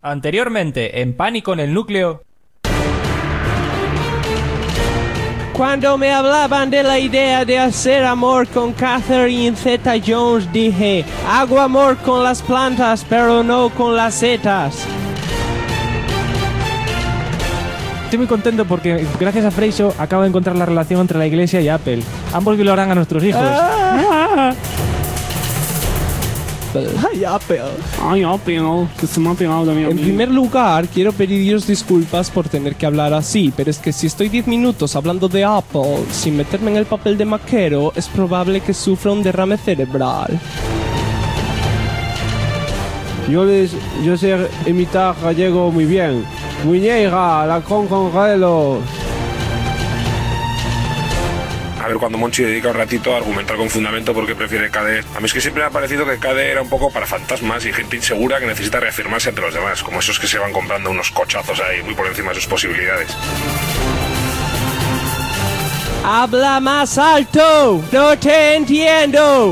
Anteriormente, en Pánico en el Núcleo. Cuando me hablaban de la idea de hacer amor con Catherine Zeta-Jones, dije, hago amor con las plantas, pero no con las setas. Estoy muy contento porque gracias a Freixo acabo de encontrar la relación entre la Iglesia y Apple. Ambos violarán a nuestros hijos. Ay, Apple. Ay, Apple, que se me ha pegado también. En primer lugar, quiero pediros disculpas por tener que hablar así, pero es que si estoy 10 minutos hablando de Apple sin meterme en el papel de maquero, es probable que sufra un derrame cerebral. Yo sé imitar gallego muy bien. Muñeira, la con gelos. A ver, cuando Monchi dedica un ratito a argumentar con fundamento por qué prefiere KDE. A mí es que siempre me ha parecido que KDE era un poco para fantasmas y gente insegura que necesita reafirmarse ante los demás, como esos que se van comprando unos cochazos ahí muy por encima de sus posibilidades. ¡Habla más alto! ¡No te entiendo!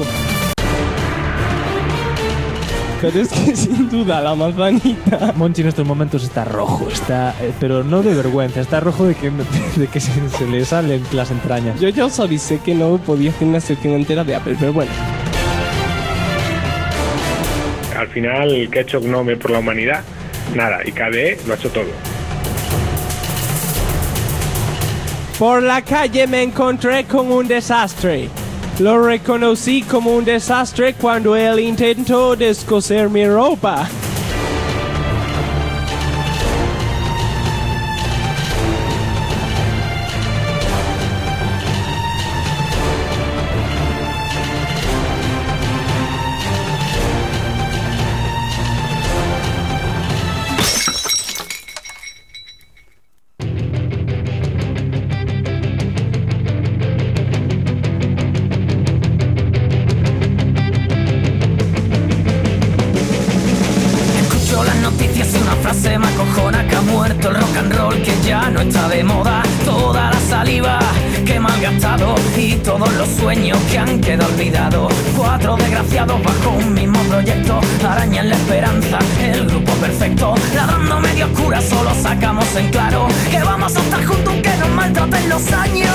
Pero es que sin duda la manzanita... Monchi en estos momentos está rojo, pero no de vergüenza, está rojo de que se le salen las entrañas. Yo ya os avisé que no podía hacer una sección entera de Apple, pero bueno. Al final el que ha hecho GNOME por la humanidad, nada, y KDE lo ha hecho todo. Por la calle me encontré con un desastre. Lo reconocí como un desastre cuando él intentó descoser mi ropa. Se me acojona que ha muerto el rock and roll, que ya no está de moda. Toda la saliva que me han gastado y todos los sueños que han quedado olvidados. 4 desgraciados bajo un mismo proyecto arañan la esperanza, el grupo perfecto. Ladrando medio oscura solo sacamos en claro que vamos a estar juntos aunque nos maltraten los años.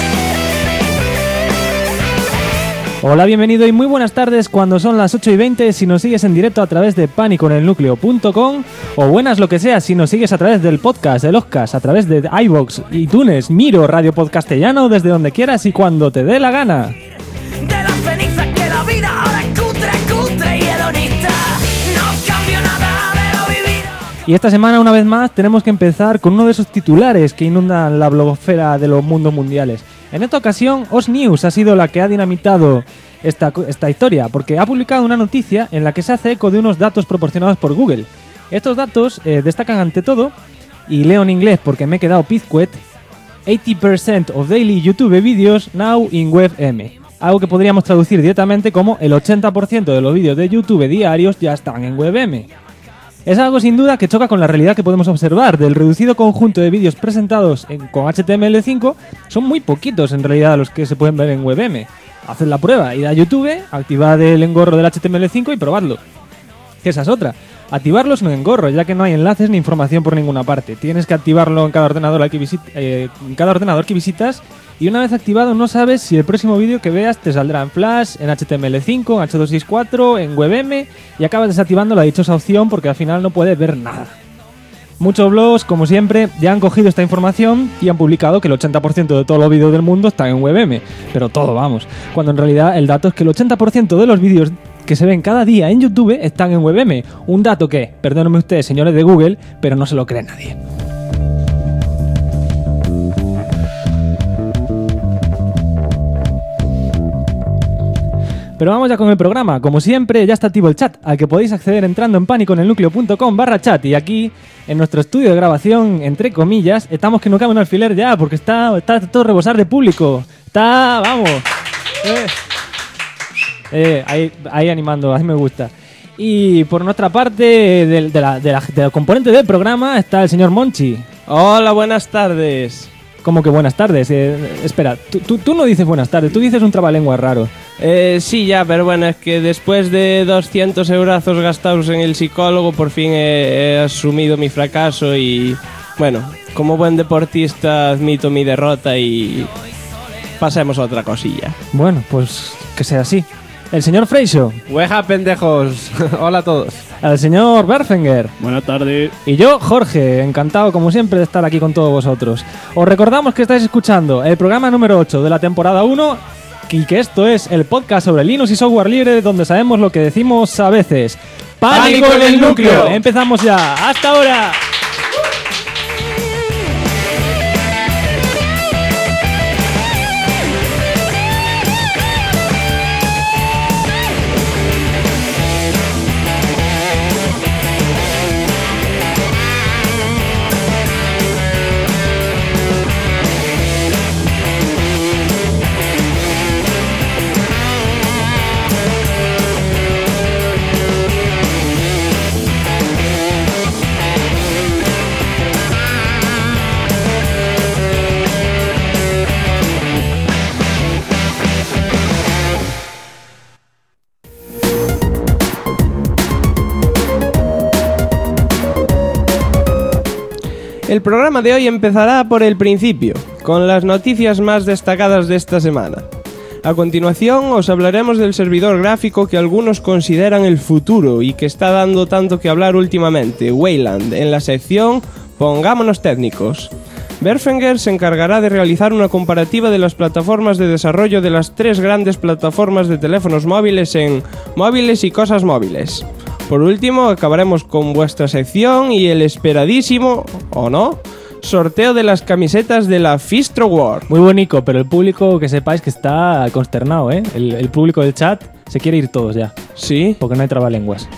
Hola, bienvenido y muy buenas tardes cuando son las 8:20 si nos sigues en directo a través de paniconelnucleo.com, o buenas lo que sea si nos sigues a través del podcast, del Oscars, a través de iVoox, iTunes, Miro, Radio Podcastellano, desde donde quieras y cuando te dé la gana. De las cenizas que la vida ahora es cutre y hedonista. No cambio nada de lo vivido. Y esta semana una vez más tenemos que empezar con uno de esos titulares que inundan la blogosfera de los mundos mundiales. En esta ocasión, Oz News ha sido la que ha dinamitado esta historia, porque ha publicado una noticia en la que se hace eco de unos datos proporcionados por Google. Estos datos destacan ante todo, y leo en inglés porque me he quedado pizcuet, 80% of daily YouTube videos now in WebM. Algo que podríamos traducir directamente como el 80% de los vídeos de YouTube diarios ya están en WebM. Es algo sin duda que choca con la realidad que podemos observar. Del reducido conjunto de vídeos presentados con HTML5, son muy poquitos en realidad los que se pueden ver en WebM. Haced la prueba, id a YouTube, activad el engorro del HTML5 y probadlo. Que esa es otra. Activarlo es un engorro, ya que no hay enlaces ni información por ninguna parte. Tienes que activarlo en cada ordenador que visitas, y una vez activado no sabes si el próximo vídeo que veas te saldrá en Flash, en HTML5, en H264, en WebM, y acabas desactivando la dichosa opción porque al final no puedes ver nada. Muchos blogs, como siempre, ya han cogido esta información y han publicado que el 80% de todos los vídeos del mundo están en WebM. Pero todo, vamos. Cuando en realidad el dato es que el 80% de los vídeos que se ven cada día en YouTube están en WebM. Un dato que, perdónenme ustedes, señores de Google, pero no se lo cree nadie. Pero vamos ya con el programa. Como siempre, ya está activo el chat, al que podéis acceder entrando en paniconelnucleo.com/chat. Y aquí, en nuestro estudio de grabación, entre comillas, estamos que no cabe un alfiler ya, porque está todo rebosar de público. Vamos. Ahí animando, así me gusta. Y por nuestra parte, de la componente del programa, está el señor Monchi. Hola, buenas tardes. ¿Cómo que buenas tardes? Espera, tú no dices buenas tardes, tú dices un trabalengua raro. Sí, ya, pero bueno, es que después de 200 eurazos gastados en el psicólogo, por fin he asumido mi fracaso y, bueno, como buen deportista admito mi derrota y pasemos a otra cosilla. Bueno, pues que sea así. El señor Freixo. ¡Hueja, pendejos! Hola a todos. El señor Berfinger. Buenas tardes. Y yo, Jorge, encantado como siempre de estar aquí con todos vosotros. Os recordamos que estáis escuchando el programa número 8 de la temporada 1 y que esto es el podcast sobre Linux y software libre donde sabemos lo que decimos a veces. ¡Pánico en el núcleo! Empezamos ya. ¡Hasta ahora! El programa de hoy empezará por el principio, con las noticias más destacadas de esta semana. A continuación os hablaremos del servidor gráfico que algunos consideran el futuro y que está dando tanto que hablar últimamente, Wayland, en la sección Pongámonos técnicos. Berfinger se encargará de realizar una comparativa de las plataformas de desarrollo de las 3 grandes plataformas de teléfonos móviles en Móviles y Cosas Móviles. Por último, acabaremos con vuestra sección y el esperadísimo, ¿o no?, sorteo de las camisetas de la Fistro War. Muy bonito, pero el público, que sepáis que está consternado, ¿eh? El público del chat se quiere ir todos ya. ¿Sí? Porque no hay trabalenguas.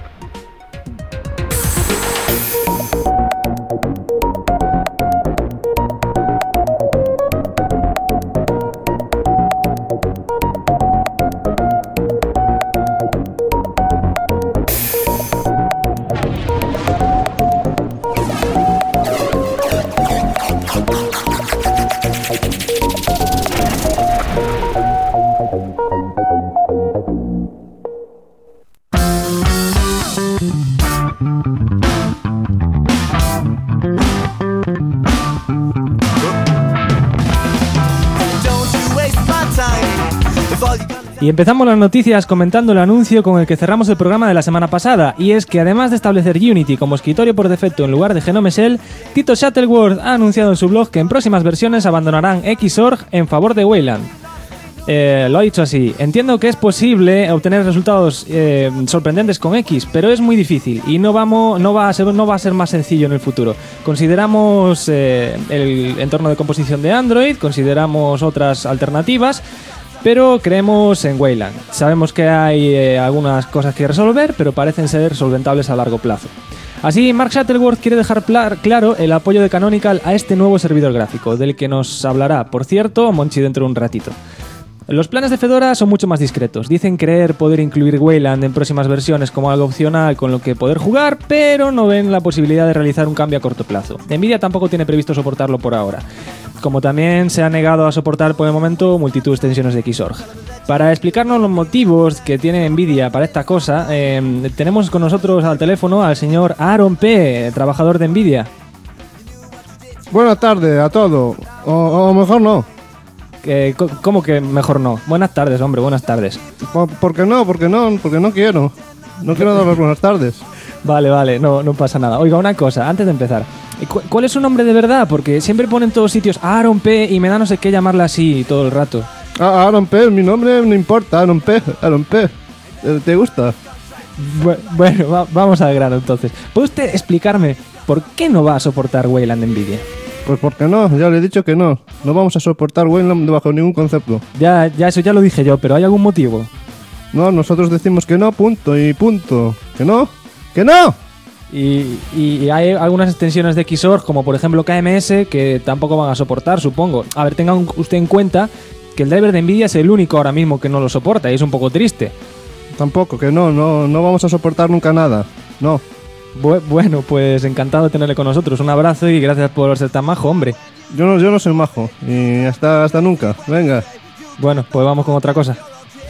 Y empezamos las noticias comentando el anuncio con el que cerramos el programa de la semana pasada, y es que además de establecer Unity como escritorio por defecto en lugar de Gnome Shell, Tito Shuttleworth ha anunciado en su blog que en próximas versiones abandonarán Xorg en favor de Wayland. Lo ha dicho así: entiendo que es posible obtener resultados sorprendentes con X, pero es muy difícil y no va a ser más sencillo en el futuro. Consideramos el entorno de composición de Android, consideramos otras alternativas, pero creemos en Wayland. Sabemos que hay algunas cosas que resolver, pero parecen ser solventables a largo plazo. Así, Mark Shuttleworth quiere dejar claro el apoyo de Canonical a este nuevo servidor gráfico, del que nos hablará, por cierto, Monchi dentro de un ratito. Los planes de Fedora son mucho más discretos. Dicen creer poder incluir Wayland en próximas versiones como algo opcional con lo que poder jugar, pero no ven la posibilidad de realizar un cambio a corto plazo. Nvidia tampoco tiene previsto soportarlo por ahora, como también se ha negado a soportar por el momento multitud de extensiones de Xorg. Para explicarnos los motivos que tiene Nvidia para esta cosa, tenemos con nosotros al teléfono al señor Aaron P., trabajador de Nvidia. Buenas tardes a todos, o mejor no. ¿Cómo que mejor no? Buenas tardes, hombre, buenas tardes. ¿Por qué no? Porque no quiero. No quiero dar las buenas tardes. Vale, no pasa nada. Oiga, una cosa, antes de empezar. ¿Cuál es su nombre de verdad? Porque siempre ponen en todos sitios Aaron P. y me da no sé qué llamarla así todo el rato. Aaron P., mi nombre no importa, Aaron P. ¿Te gusta? Bueno, vamos al grano entonces. ¿Puede usted explicarme por qué no va a soportar Wayland Nvidia? Pues porque no, ya le he dicho que no. No vamos a soportar Wayland bajo ningún concepto. Ya, eso ya lo dije yo, pero ¿hay algún motivo? No, nosotros decimos que no, punto y punto. ¿Que no? ¡Que no! Y hay algunas extensiones de Xorg, como por ejemplo KMS, que tampoco van a soportar, supongo. A ver, tenga usted en cuenta que el driver de Nvidia es el único ahora mismo que no lo soporta, y es un poco triste. Tampoco, que no vamos a soportar nunca nada. No. Bueno, pues encantado de tenerle con nosotros. Un abrazo y gracias por ser tan majo, hombre. Yo no soy majo. Y hasta nunca. Venga. Bueno, pues vamos con otra cosa.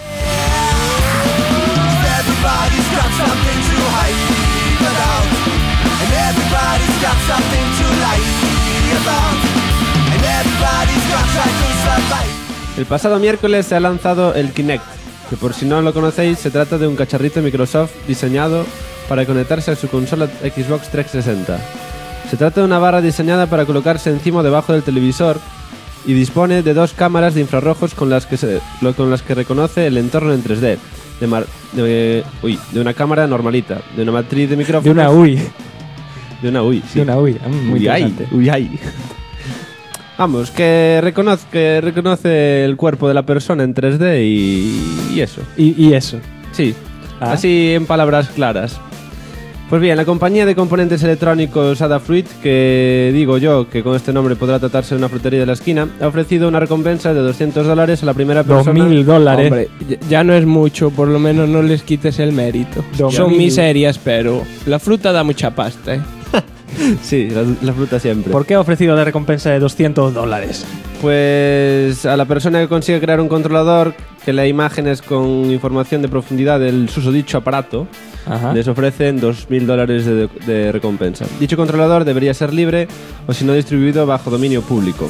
El pasado miércoles se ha lanzado el Kinect, que por si no lo conocéis, se trata de un cacharrito de Microsoft diseñado para conectarse a su consola Xbox 360. Se trata de una barra diseñada para colocarse encima o debajo del televisor y dispone de 2 cámaras de infrarrojos con las que reconoce el entorno en 3D. De una cámara normalita, de una matriz de micrófonos. De una UI. De una UI, sí. De una UI. Muy interesante. Vamos, que reconoce el cuerpo de la persona en 3D y eso. Y eso. Sí, así en palabras claras. Pues bien, la compañía de componentes electrónicos Adafruit, que digo yo que con este nombre podrá tratarse de una frutería de la esquina, ha ofrecido una recompensa de $200 a la primera persona. $2.000. Hombre, ya no es mucho, por lo menos no les quites el mérito. Son miserias, pero la fruta da mucha pasta, ¿eh? Sí, la fruta siempre. ¿Por qué ha ofrecido la recompensa de $200? Pues a la persona que consiga crear un controlador que lea imágenes con información de profundidad del susodicho aparato, les ofrecen $2.000 de recompensa. Dicho controlador debería ser libre o si no distribuido bajo dominio público.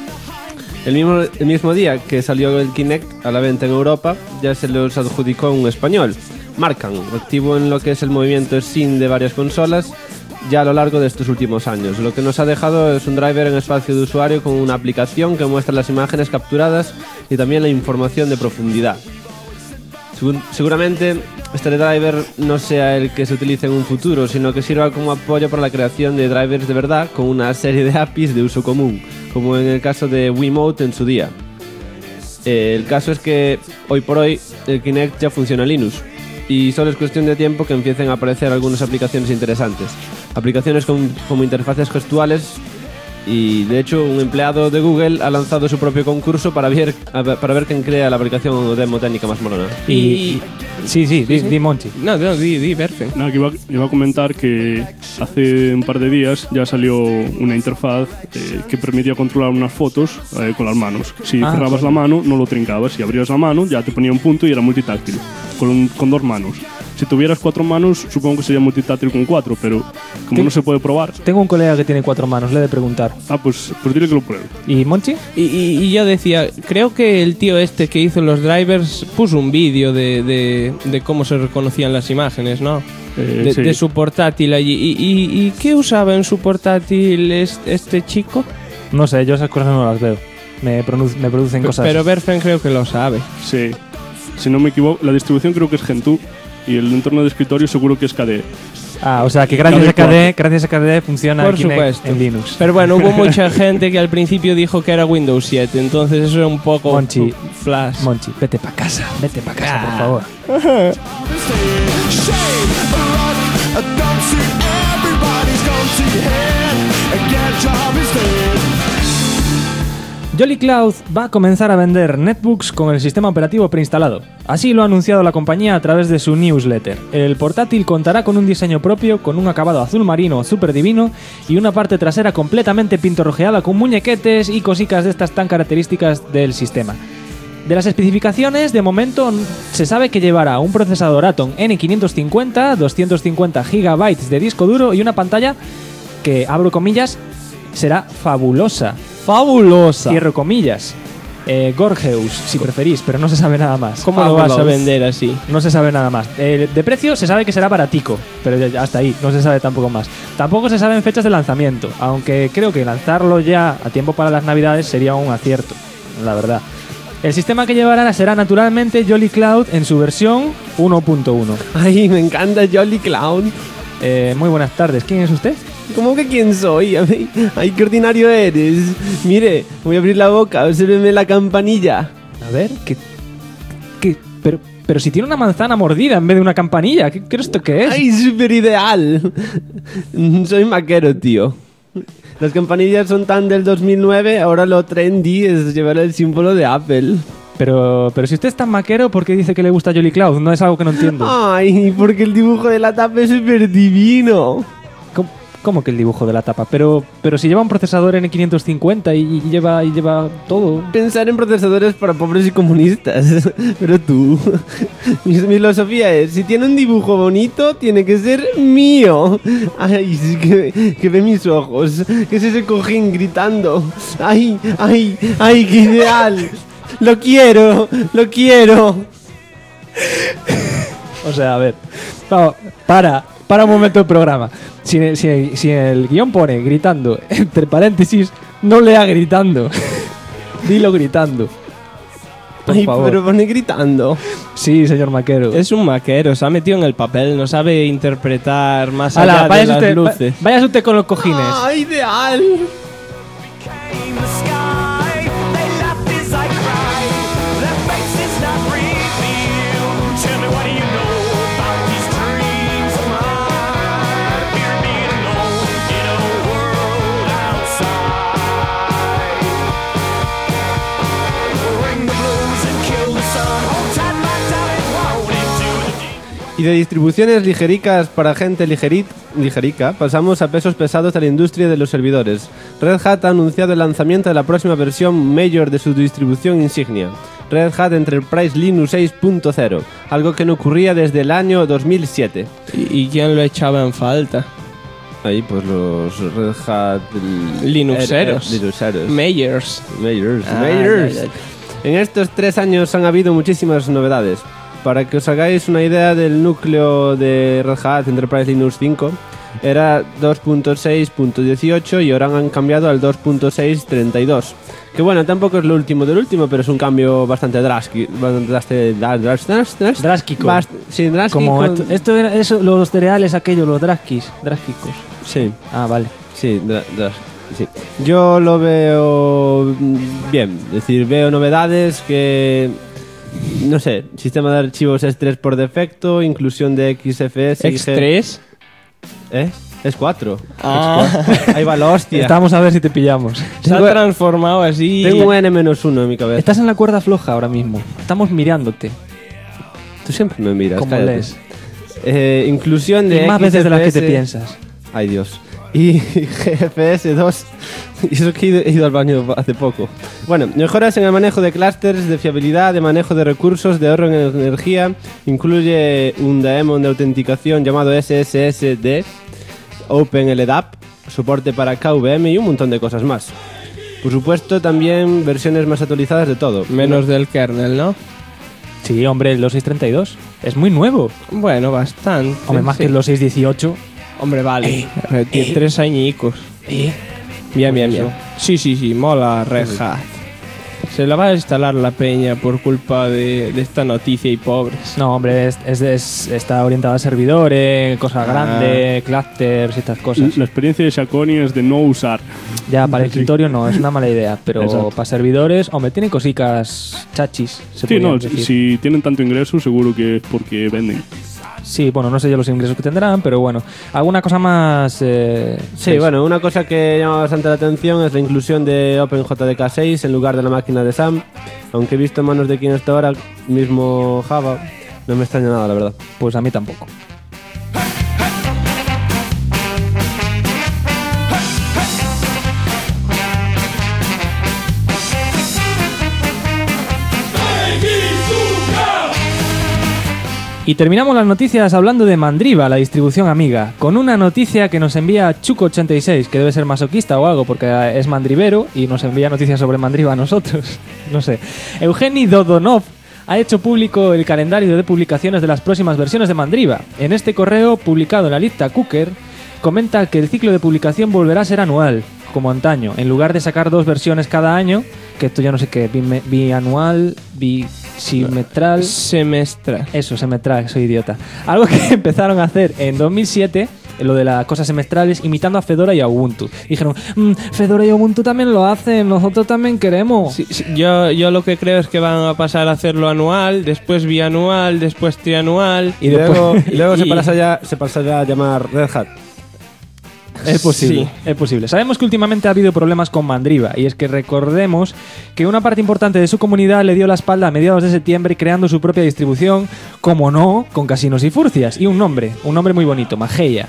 El mismo día que salió el Kinect a la venta en Europa, ya se los adjudicó un español, Marcan, activo en lo que es el movimiento SIM de varias consolas ya a lo largo de estos últimos años. Lo que nos ha dejado es un driver en espacio de usuario con una aplicación que muestra las imágenes capturadas y también la información de profundidad. Seguramente este driver no sea el que se utilice en un futuro, sino que sirva como apoyo para la creación de drivers de verdad con una serie de APIs de uso común, como en el caso de Wiimote en su día. El caso es que hoy por hoy el Kinect ya funciona en Linux y solo es cuestión de tiempo que empiecen a aparecer algunas aplicaciones interesantes. Aplicaciones como interfaces gestuales y de hecho un empleado de Google ha lanzado su propio concurso para ver quién crea la aplicación o demo técnica más molona. Sí, di Monchi. No, di Berfen. Nada, que iba a comentar que hace un par de días ya salió una interfaz que permitía controlar unas fotos con las manos. Si cerrabas la mano no lo trincabas, si abrías la mano ya te ponía un punto y era multitáctil con 2 manos. Si tuvieras 4 manos, supongo que sería multitáctil con 4, pero como no se puede probar... Tengo un colega que tiene 4 manos, le he de preguntar. Pues dile que lo pruebe. ¿Y Monchi? Y yo decía, creo que el tío este que hizo los drivers puso un vídeo de cómo se reconocían las imágenes, ¿no? Sí. De su portátil allí. ¿Y qué usaba en su portátil este chico? No sé, yo esas cosas no las veo. Me producen cosas... Pero Berfen creo que lo sabe. Sí. Si no me equivoco, la distribución creo que es Gentoo. Y el entorno de escritorio seguro que es KDE. O sea que gracias a KDE funciona por Kinect supuesto en Linux. Pero bueno, hubo mucha gente que al principio dijo que era Windows 7, entonces eso era un poco Monchi, flash. Monchi, vete para casa, por favor. Jolly Cloud va a comenzar a vender netbooks con el sistema operativo preinstalado. Así lo ha anunciado la compañía a través de su newsletter. El portátil contará con un diseño propio, con un acabado azul marino súper divino y una parte trasera completamente pintorrojeada con muñequetes y cositas de estas tan características del sistema. De las especificaciones, de momento se sabe que llevará un procesador Atom N550, 250 GB de disco duro y una pantalla que, abro comillas, será fabulosa. ¡Fabulosa! Cierro comillas. Gorgeous, si preferís, pero no se sabe nada más. ¿Cómo lo vas a vender así? No se sabe nada más. De precio se sabe que será baratico, pero ya hasta ahí, no se sabe tampoco más. Tampoco se saben fechas de lanzamiento, aunque creo que lanzarlo ya a tiempo para las navidades sería un acierto, la verdad. El sistema que llevará será naturalmente Jolly Cloud en su versión 1.1. Ay, me encanta Jolly Cloud. Muy buenas tardes, ¿quién es usted? ¿Cómo que quién soy? Ay, qué ordinario eres. Mire, voy a abrir la boca, obsérveme la campanilla. A ver, pero si tiene una manzana mordida en vez de una campanilla, ¿qué esto qué es? Ay, súper ideal. Soy maquero, tío. Las campanillas son tan del 2009, ahora lo trendy es llevar el símbolo de Apple. Pero si usted es tan maquero, ¿por qué dice que le gusta Jolly Cloud? No es algo que no entiendo. Ay, porque el dibujo de la tapa es súper divino. ¿Cómo que el dibujo de la tapa? Pero si lleva un procesador N550 y lleva todo. Pensar en procesadores para pobres y comunistas. Pero tú... Mi filosofía es, si tiene un dibujo bonito, tiene que ser mío. Ay, es que ve mis ojos. Que es ese cojín gritando. Ay, qué ideal. Lo quiero. O sea, a ver. Para un momento el programa. Si el guión pone gritando, entre paréntesis, no lea gritando. Dilo gritando. Por favor. Pero pone gritando. Sí, señor maquero. Es un maquero, se ha metido en el papel, no sabe interpretar más allá de las luces. Váyase usted con los cojines. ¡Ah, ideal! Y de distribuciones ligericas para gente ligerica, pasamos a pesos pesados de la industria de los servidores. Red Hat ha anunciado el lanzamiento de la próxima versión Major de su distribución insignia, Red Hat Enterprise Linux 6.0, algo que no ocurría desde el año 2007. ¿Y quién lo echaba en falta? Ahí, pues los Red Hat... Linuxeros. Majors. En estos 3 años han habido muchísimas novedades. Para que os hagáis una idea del núcleo de Red Hat Enterprise Linux 5, era 2.6.18 y ahora han cambiado al 2.6.32. Que bueno, tampoco es lo último del último, pero es un cambio bastante drástico. Sí, drástico. Como esto era eso, los cereales aquellos, los drásquicos. Sí. Ah, vale. Sí, sí. Yo lo veo bien. Es decir, veo novedades que... No sé, sistema de archivos S3 por defecto, inclusión de XFS. ¿X3? Es 4. Ah. Ahí va la hostia. Estamos a ver si te pillamos. Se ha transformado así. Tengo un N-1 en mi cabeza. Estás en la cuerda floja ahora mismo. Estamos mirándote. Tú siempre me miras. ¿Cómo lees? Inclusión de y más XFS, veces de las que te piensas. Ay, Dios. Y GFS 2. Y eso que he ido al baño hace poco. Bueno, mejoras en el manejo de clústeres, de fiabilidad, de manejo de recursos, de ahorro en energía. Incluye un daemon de autenticación llamado SSSD, OpenLDAP, soporte para KVM y un montón de cosas más. Por supuesto, también versiones más actualizadas de todo. Menos del kernel, ¿no? Sí, hombre, el 2.6.32. Es muy nuevo. Bueno, bastante. Hombre, más que el 2.6.18. Hombre, vale. Tiene 3 añicos. Bien. Sí, mola Red Hat. Se la va a instalar la peña por culpa de esta noticia y pobres. No, hombre, está orientada a servidores, cosas grandes, clusters y estas cosas. La experiencia de Shakoni es de no usar. Ya, para el escritorio no, es una mala idea. Pero exacto. Para servidores, hombre, tiene cositas chachis. Sí, no, si tienen tanto ingreso, seguro que es porque venden. Sí, bueno, no sé yo los ingresos que tendrán, pero bueno, alguna cosa más... sí, bueno, una cosa que llama bastante la atención es la inclusión de OpenJDK 6 en lugar de la máquina de SAM, aunque he visto en manos de quien está ahora mismo Java, no me extraña nada, la verdad. Pues a mí tampoco. Y terminamos las noticias hablando de Mandriva, la distribución amiga, con una noticia que nos envía Chuco86, que debe ser masoquista o algo, porque es mandrivero y nos envía noticias sobre Mandriva a nosotros. No sé. Evgeny Dodonov ha hecho público el calendario de publicaciones de las próximas versiones de Mandriva. En este correo, publicado en la lista Cooker, comenta que el ciclo de publicación volverá a ser anual, como antaño, en lugar de sacar 2 versiones cada año, que esto ya no sé qué, bianual, semestral. Eso, semestral, soy idiota. Algo que empezaron a hacer en 2007, lo de las cosas semestrales, imitando a Fedora y a Ubuntu. Dijeron, Fedora y Ubuntu también lo hacen, nosotros también queremos. Sí, yo lo que creo es que van a pasar a hacerlo anual, después bianual, después trianual. Y luego se pasará a llamar Red Hat. Es posible, sí. Es posible. Sabemos que últimamente ha habido problemas con Mandriva, y es que recordemos que una parte importante de su comunidad le dio la espalda a mediados de septiembre creando su propia distribución, como no, con casinos y furcias, y un nombre muy bonito, Mageia.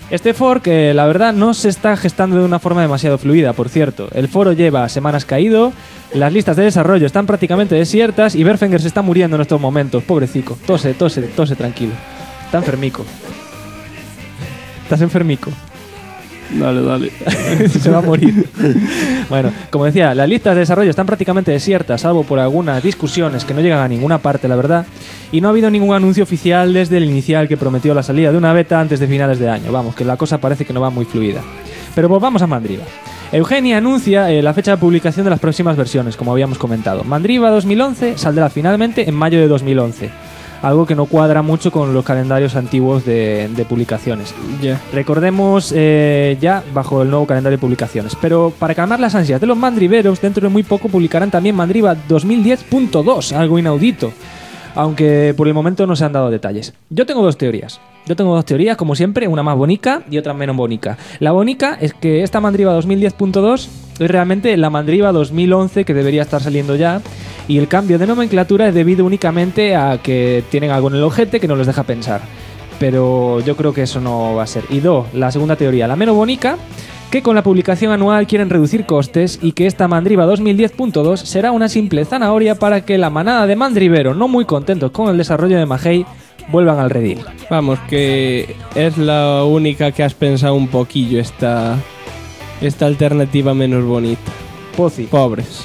Este fork, la verdad, no se está gestando de una forma demasiado fluida, por cierto. El foro lleva semanas caído, las listas de desarrollo están prácticamente desiertas y Berfenger se está muriendo en estos momentos, pobrecico. Tose tranquilo. Está enfermico. ¿Estás enfermico? Dale. Se va a morir. Bueno, como decía, las listas de desarrollo están prácticamente desiertas, salvo por algunas discusiones que no llegan a ninguna parte, la verdad. Y no ha habido ningún anuncio oficial desde el inicial que prometió la salida de una beta antes de finales de año. Vamos, que la cosa parece que no va muy fluida. Pero volvamos a Mandriva. Eugenia anuncia la fecha de publicación de las próximas versiones, como habíamos comentado. Mandriva 2011 saldrá finalmente en mayo de 2011. Algo que no cuadra mucho con los calendarios antiguos de publicaciones. Recordemos ya bajo el nuevo calendario de publicaciones. Pero para calmar las ansias de los mandriveros, dentro de muy poco publicarán también Mandriva 2010.2, algo inaudito. Aunque por el momento no se han dado detalles. Yo tengo dos teorías, como siempre, una más bonita y otra menos bonita. La bonita es que esta Mandriva 2010.2 es realmente la Mandriva 2011 que debería estar saliendo ya, y el cambio de nomenclatura es debido únicamente a que tienen algo en el ojete que no les deja pensar. Pero yo creo que eso no va a ser. Y la segunda teoría, la menos bonita, que con la publicación anual quieren reducir costes y que esta Mandriva 2010.2 será una simple zanahoria para que la manada de mandriveros no muy contentos con el desarrollo de Mahei vuelvan al redil. Vamos, que es la única que has pensado un poquillo esta alternativa menos bonita. Pozi. Pobres.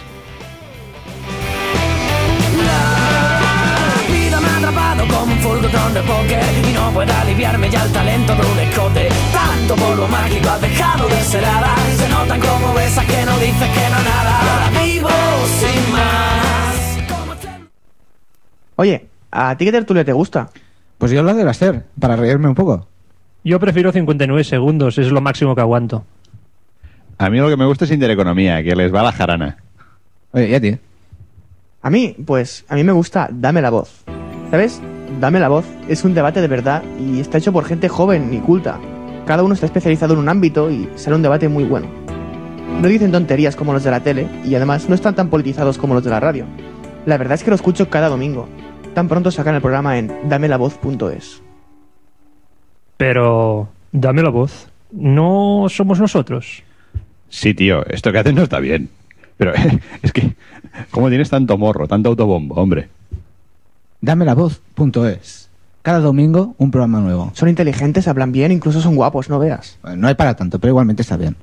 Como un fulgurón de póker y no puede aliviarme ya el talento de un escote. Tanto polvo mágico has dejado de ser hada. Se notan como besas que no dices que no nada. Ahora vivo sin más. Oye, ¿a ti qué tertulia te gusta? Pues yo la de hacer, para reírme un poco. Yo prefiero 59 segundos, es lo máximo que aguanto. A mí lo que me gusta es Intereconomía, que les va la jarana. Oye, ¿y a ti? A mí me gusta Dame la Voz. ¿Sabes? Dame la Voz es un debate de verdad y está hecho por gente joven y culta. Cada uno está especializado en un ámbito y sale un debate muy bueno. No dicen tonterías como los de la tele y además no están tan politizados como los de la radio. La verdad es que lo escucho cada domingo. Tan pronto sacan el programa en damelavoz.es. Pero... Dame la Voz. ¿No somos nosotros? Sí, tío, esto que haces no está bien. Pero es que... ¿Cómo tienes tanto morro, tanto autobombo, hombre? Damelavoz.es. Cada domingo un programa nuevo. Son inteligentes, hablan bien, incluso son guapos, no veas. No hay para tanto, pero igualmente está bien.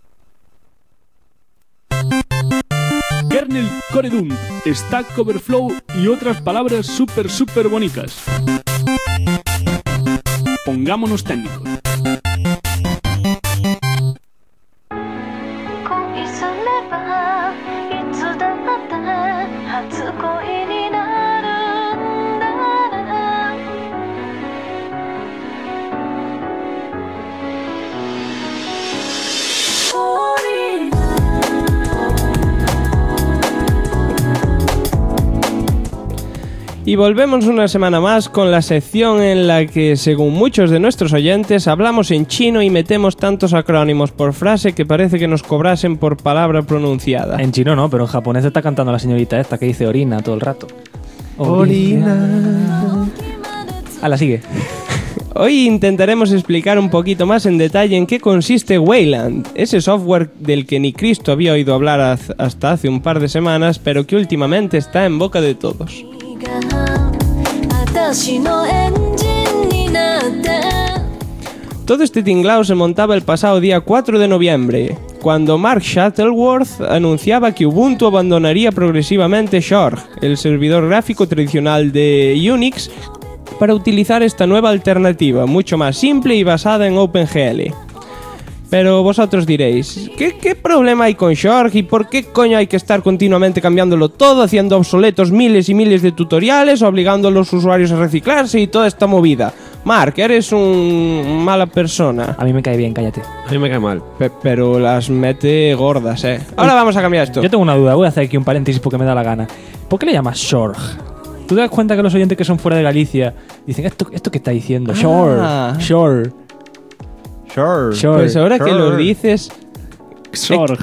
Kernel Core Dump, Stack Overflow y otras palabras súper bonitas. Pongámonos técnicos. Y volvemos una semana más con la sección en la que, según muchos de nuestros oyentes, hablamos en chino y metemos tantos acrónimos por frase que parece que nos cobrasen por palabra pronunciada. En chino no, pero en japonés está cantando la señorita esta que dice orina todo el rato. Orina. La sigue. Hoy intentaremos explicar un poquito más en detalle en qué consiste Wayland, ese software del que ni Cristo había oído hablar hasta hace un par de semanas, pero que últimamente está en boca de todos. Todo este tinglao se montaba el pasado día 4 de noviembre, cuando Mark Shuttleworth anunciaba que Ubuntu abandonaría progresivamente Xorg, el servidor gráfico tradicional de Unix, para utilizar esta nueva alternativa, mucho más simple y basada en OpenGL. Pero vosotros diréis, ¿qué problema hay con Xorg y por qué coño hay que estar continuamente cambiándolo todo, haciendo obsoletos miles y miles de tutoriales, obligando a los usuarios a reciclarse y toda esta movida? Mark, eres un mala persona. A mí me cae bien, cállate. A mí me cae mal. Pero las mete gordas, Ahora vamos a cambiar esto. Yo tengo una duda, voy a hacer aquí un paréntesis porque me da la gana. ¿Por qué le llamas Xorg? ¿Tú te das cuenta que los oyentes que son fuera de Galicia dicen, ¿esto qué está diciendo? Xorg. Pues ahora que lo dices... Xorg.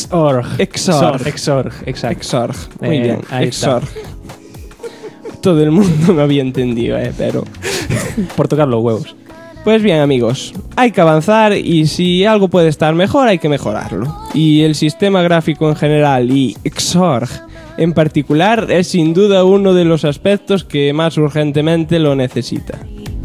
Xorg. Muy bien, Xorg. Todo el mundo me había entendido, pero... Por tocar los huevos. Pues bien, amigos, hay que avanzar y si algo puede estar mejor hay que mejorarlo. Y el sistema gráfico en general y Xorg en particular es sin duda uno de los aspectos que más urgentemente lo necesita.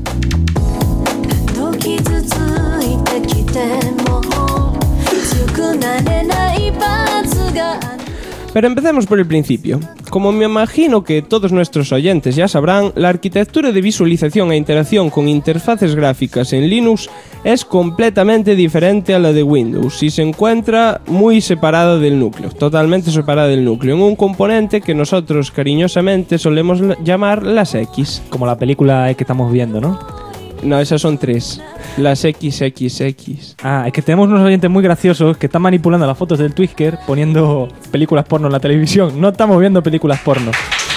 Pero empecemos por el principio. Como me imagino que todos nuestros oyentes ya sabrán, la arquitectura de visualización e interacción con interfaces gráficas en Linux es completamente diferente a la de Windows y se encuentra muy separada del núcleo, totalmente separada del núcleo, en un componente que nosotros cariñosamente solemos llamar las X. Como la película que estamos viendo, ¿no? No, esas son 3. Las XXX. Ah, es que tenemos unos oyentes muy graciosos que están manipulando las fotos del Twitter poniendo películas porno en la televisión. No estamos viendo películas porno.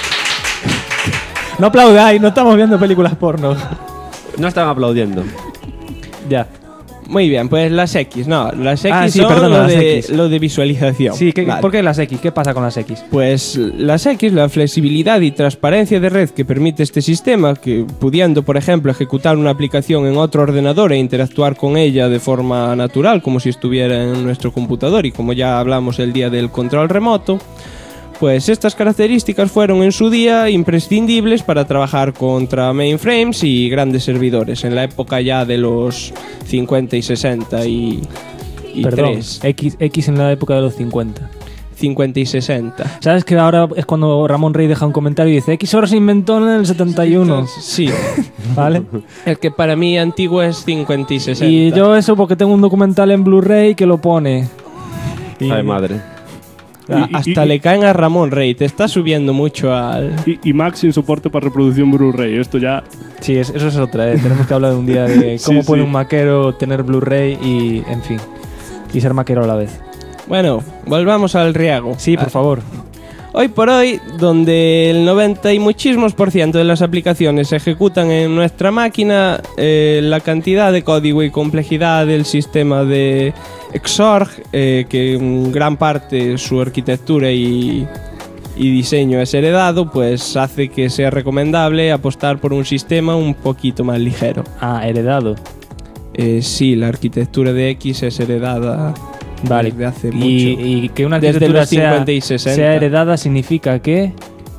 No aplaudáis, no estamos viendo películas porno. No están aplaudiendo. Ya. Muy bien, pues las X, no, las X sí, son perdona, lo de visualización. Sí, vale. ¿por qué las X? ¿Qué pasa con las X? Pues las X, la flexibilidad y transparencia de red que permite este sistema, que pudiendo, por ejemplo, ejecutar una aplicación en otro ordenador e interactuar con ella de forma natural, como si estuviera en nuestro computador, y como ya hablamos el día del control remoto, pues estas características fueron en su día imprescindibles para trabajar contra mainframes y grandes servidores, en la época ya de los 50 y 60 y Perdón, 3. X en la época de los 50. 50 y 60. ¿Sabes que ahora es cuando Ramón Rey deja un comentario y dice X ahora se inventó en el 71? Sí. ¿Vale? El que para mí antiguo es 50 y 60. Y yo eso porque tengo un documental en Blu-ray que lo pone. Ay, madre. Hasta le caen a Ramón Rey, te está subiendo mucho al... Y Mac sin soporte para reproducción Blu-ray, esto ya... Sí, eso es otra, tenemos que hablar un día de cómo puede un maquero tener Blu-ray y, en fin, y ser maquero a la vez. Bueno, volvamos al riego. Sí, por favor. Hoy por hoy, donde el 90 y muchísimos % de las aplicaciones se ejecutan en nuestra máquina, la cantidad de código y complejidad del sistema de Xorg, que en gran parte su arquitectura y diseño es heredado, pues hace que sea recomendable apostar por un sistema un poquito más ligero. Ah, heredado. Sí, la arquitectura de X es heredada. Vale, desde hace mucho. Y que una desde arquitectura los 50 y 60. sea heredada significa que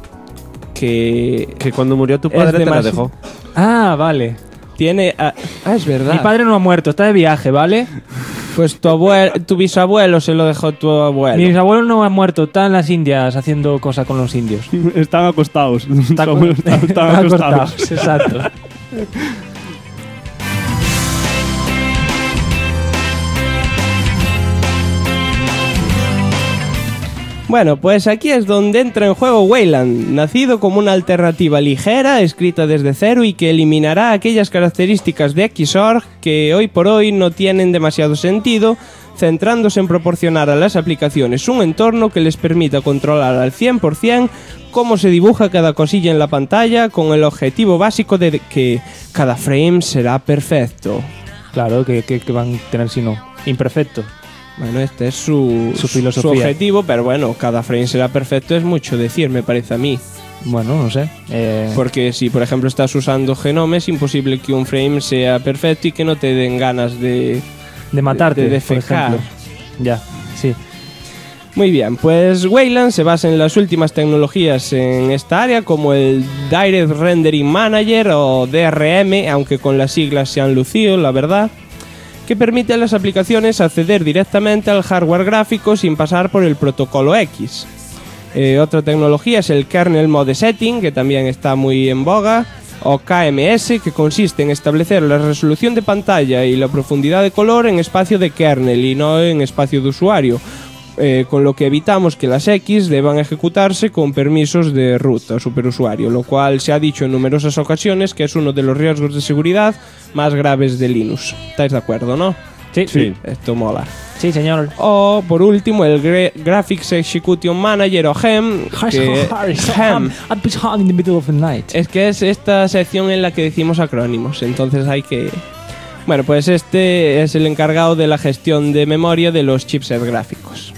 cuando murió tu padre te la dejó. Ah, vale. Tiene... es verdad. Mi padre no ha muerto, está de viaje, ¿vale? Pues tu bisabuelo se lo dejó tu abuelo. Mi bisabuelo no ha muerto, está en las Indias haciendo cosas con los indios. Están acostados. Están acostados, exacto. Bueno, pues aquí es donde entra en juego Wayland, nacido como una alternativa ligera, escrita desde cero y que eliminará aquellas características de Xorg que hoy por hoy no tienen demasiado sentido, centrándose en proporcionar a las aplicaciones un entorno que les permita controlar al 100% cómo se dibuja cada cosilla en la pantalla, con el objetivo básico de que cada frame será perfecto. Claro, que van a tener si no, imperfecto. Bueno, este es su filosofía. Su objetivo, pero bueno, cada frame será perfecto es mucho decir, me parece a mí. Bueno, no sé. Porque si, por ejemplo, estás usando Genome, es imposible que un frame sea perfecto y que no te den ganas de matarte, de defecar. por ejemplo. Ya, sí. Muy bien, pues Wayland se basa en las últimas tecnologías en esta área, como el Direct Rendering Manager o DRM, aunque con las siglas se han lucido, la verdad, que permite a las aplicaciones acceder directamente al hardware gráfico sin pasar por el protocolo X. Otra tecnología es el Kernel Mode Setting, que también está muy en boga, o KMS, que consiste en establecer la resolución de pantalla y la profundidad de color en espacio de kernel y no en espacio de usuario, con lo que evitamos que las X deban ejecutarse con permisos de root o superusuario, lo cual se ha dicho en numerosas ocasiones que es uno de los riesgos de seguridad más graves de Linux. ¿Estáis de acuerdo, no? Sí. Esto mola. Sí, señor. O, por último, el Graphics Execution Manager o GEM. Es que es esta sección en la que decimos acrónimos, entonces hay que... Bueno, pues este es el encargado de la gestión de memoria de los chipsets gráficos.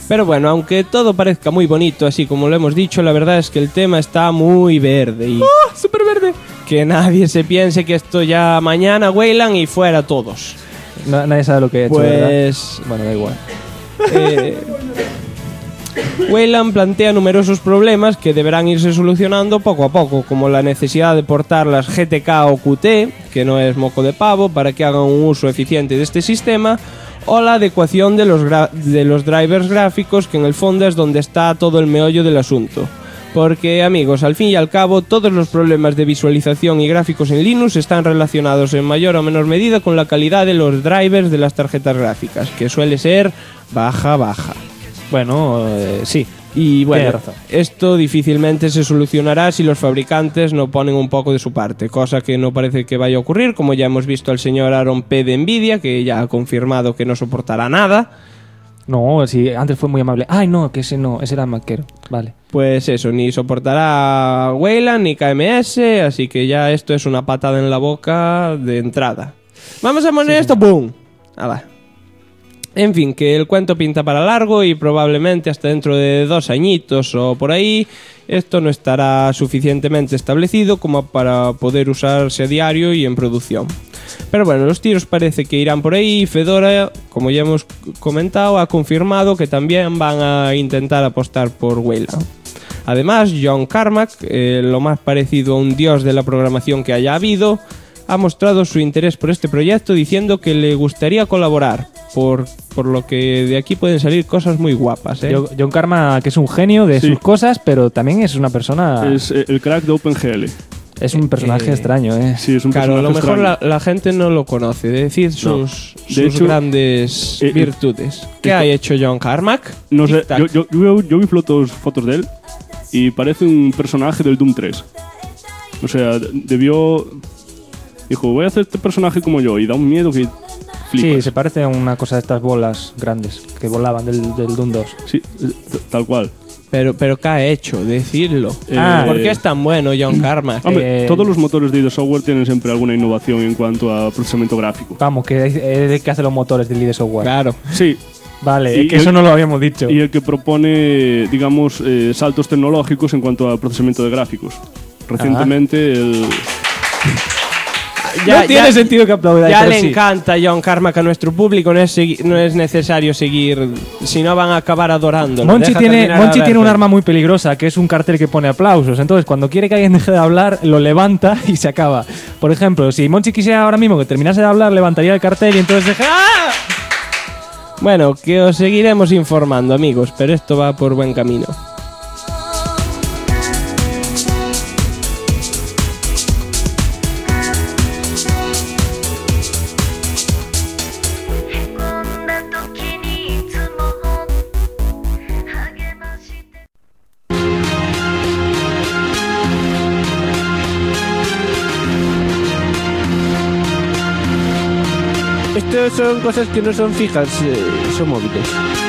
Pero bueno, aunque todo parezca muy bonito, así como lo hemos dicho, la verdad es que el tema está muy verde y... ¡Oh, súper verde! Que nadie se piense que esto ya mañana Wayland y fuera todos. Nadie sabe lo que he hecho, pues... ¿verdad? Bueno, da igual. Wayland plantea numerosos problemas que deberán irse solucionando poco a poco, como la necesidad de portar las GTK o QT, que no es moco de pavo, para que hagan un uso eficiente de este sistema, o la adecuación de los drivers gráficos, que en el fondo es donde está todo el meollo del asunto. Porque, amigos, al fin y al cabo, todos los problemas de visualización y gráficos en Linux están relacionados en mayor o menor medida con la calidad de los drivers de las tarjetas gráficas, que suele ser baja. Bueno, sí. Y bueno, esto difícilmente se solucionará si los fabricantes no ponen un poco de su parte, cosa que no parece que vaya a ocurrir, como ya hemos visto al señor Aaron P. de Nvidia, que ya ha confirmado que no soportará nada. No, sí, antes fue muy amable. Ay, no, que ese no, ese era maquero. Vale. Pues eso, ni soportará Wayland ni KMS, así que ya esto es una patada en la boca de entrada. Vamos a poner esto, ¡boom! Ah, va. En fin, que el cuento pinta para largo y probablemente hasta dentro de 2 añitos o por ahí esto no estará suficientemente establecido como para poder usarse a diario y en producción. Pero bueno, los tiros parece que irán por ahí y Fedora, como ya hemos comentado, ha confirmado que también van a intentar apostar por Wayland. Además, John Carmack, lo más parecido a un dios de la programación que haya habido, ha mostrado su interés por este proyecto diciendo que le gustaría colaborar, por lo que de aquí pueden salir cosas muy guapas, John Carmack, que es un genio de sus cosas, pero también es una persona... Es el crack de OpenGL. Es un personaje extraño, Sí, es un claro, personaje a lo mejor extraño. la gente no lo conoce, de decir sus hecho, grandes virtudes. ¿Qué ha hecho John Carmack? No sé, yo vi fotos de él y parece un personaje del Doom 3. O sea, dijo, voy a hacer este personaje como yo, y da un miedo que flipas. Sí, se parece a una cosa de estas bolas grandes que volaban del Doom 2. Sí, tal cual. Pero ¿qué ha hecho? Decirlo. ¿Por qué es tan bueno John Carmack? Hombre, todos los motores de ID Software tienen siempre alguna innovación en cuanto a procesamiento gráfico. Vamos, que es el que hace los motores del ID Software. Claro. Sí. Vale, es que eso no lo habíamos dicho. Y el que propone, digamos, saltos tecnológicos en cuanto a procesamiento de gráficos. Recientemente no tiene sentido que aplaudáis. Ya le encanta John Carmack a nuestro público, no es necesario seguir, si no van a acabar adorándolo. Monchi tiene un arma muy peligrosa, que es un cartel que pone aplausos. Entonces, cuando quiere que alguien deje de hablar, lo levanta y se acaba. Por ejemplo, si Monchi quisiera ahora mismo que terminase de hablar, levantaría el cartel y entonces deja... ¡Ah! Bueno, que os seguiremos informando, amigos, pero esto va por buen camino. Estos son cosas que no son fijas, son móviles.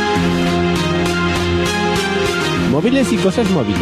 Móviles y cosas móviles.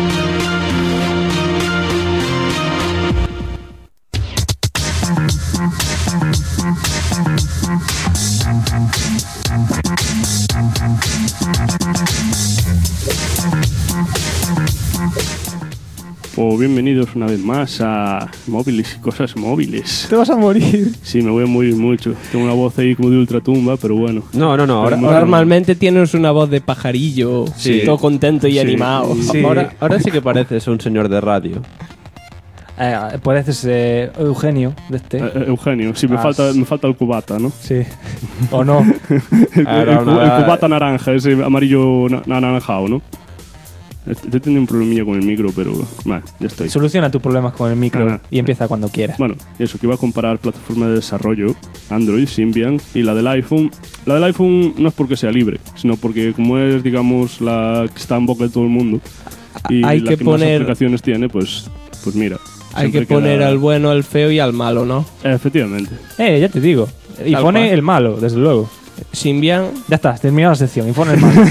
Bienvenidos una vez más a Móviles y Cosas Móviles. Te vas a morir. Sí, me voy a morir mucho. Tengo una voz ahí como de ultratumba, pero bueno. No. Normalmente tienes una voz de pajarillo, todo contento y animado. Sí. Ahora sí que pareces un señor de radio. Pareces Eugenio de este. Eugenio, sí, me falta el cubata, ¿no? Sí. ¿O no? el cubata naranja, ese amarillo anaranjado, ¿no? Estoy teniendo un problemilla con el micro, pero ya estoy. Soluciona tus problemas con el micro y empieza cuando quieras. Bueno, eso, que iba a comparar plataformas de desarrollo, Android, Symbian y la del iPhone. La del iPhone no es porque sea libre, sino porque como es, digamos, la que está en boca de todo el mundo y hay la que más aplicaciones tiene, pues mira. Hay que poner al bueno, al feo y al malo, ¿no? Efectivamente. Ya te digo. Y Tal pone cual. el malo, desde luego. Symbian. Ya está, terminado la sección. Y pone el malo.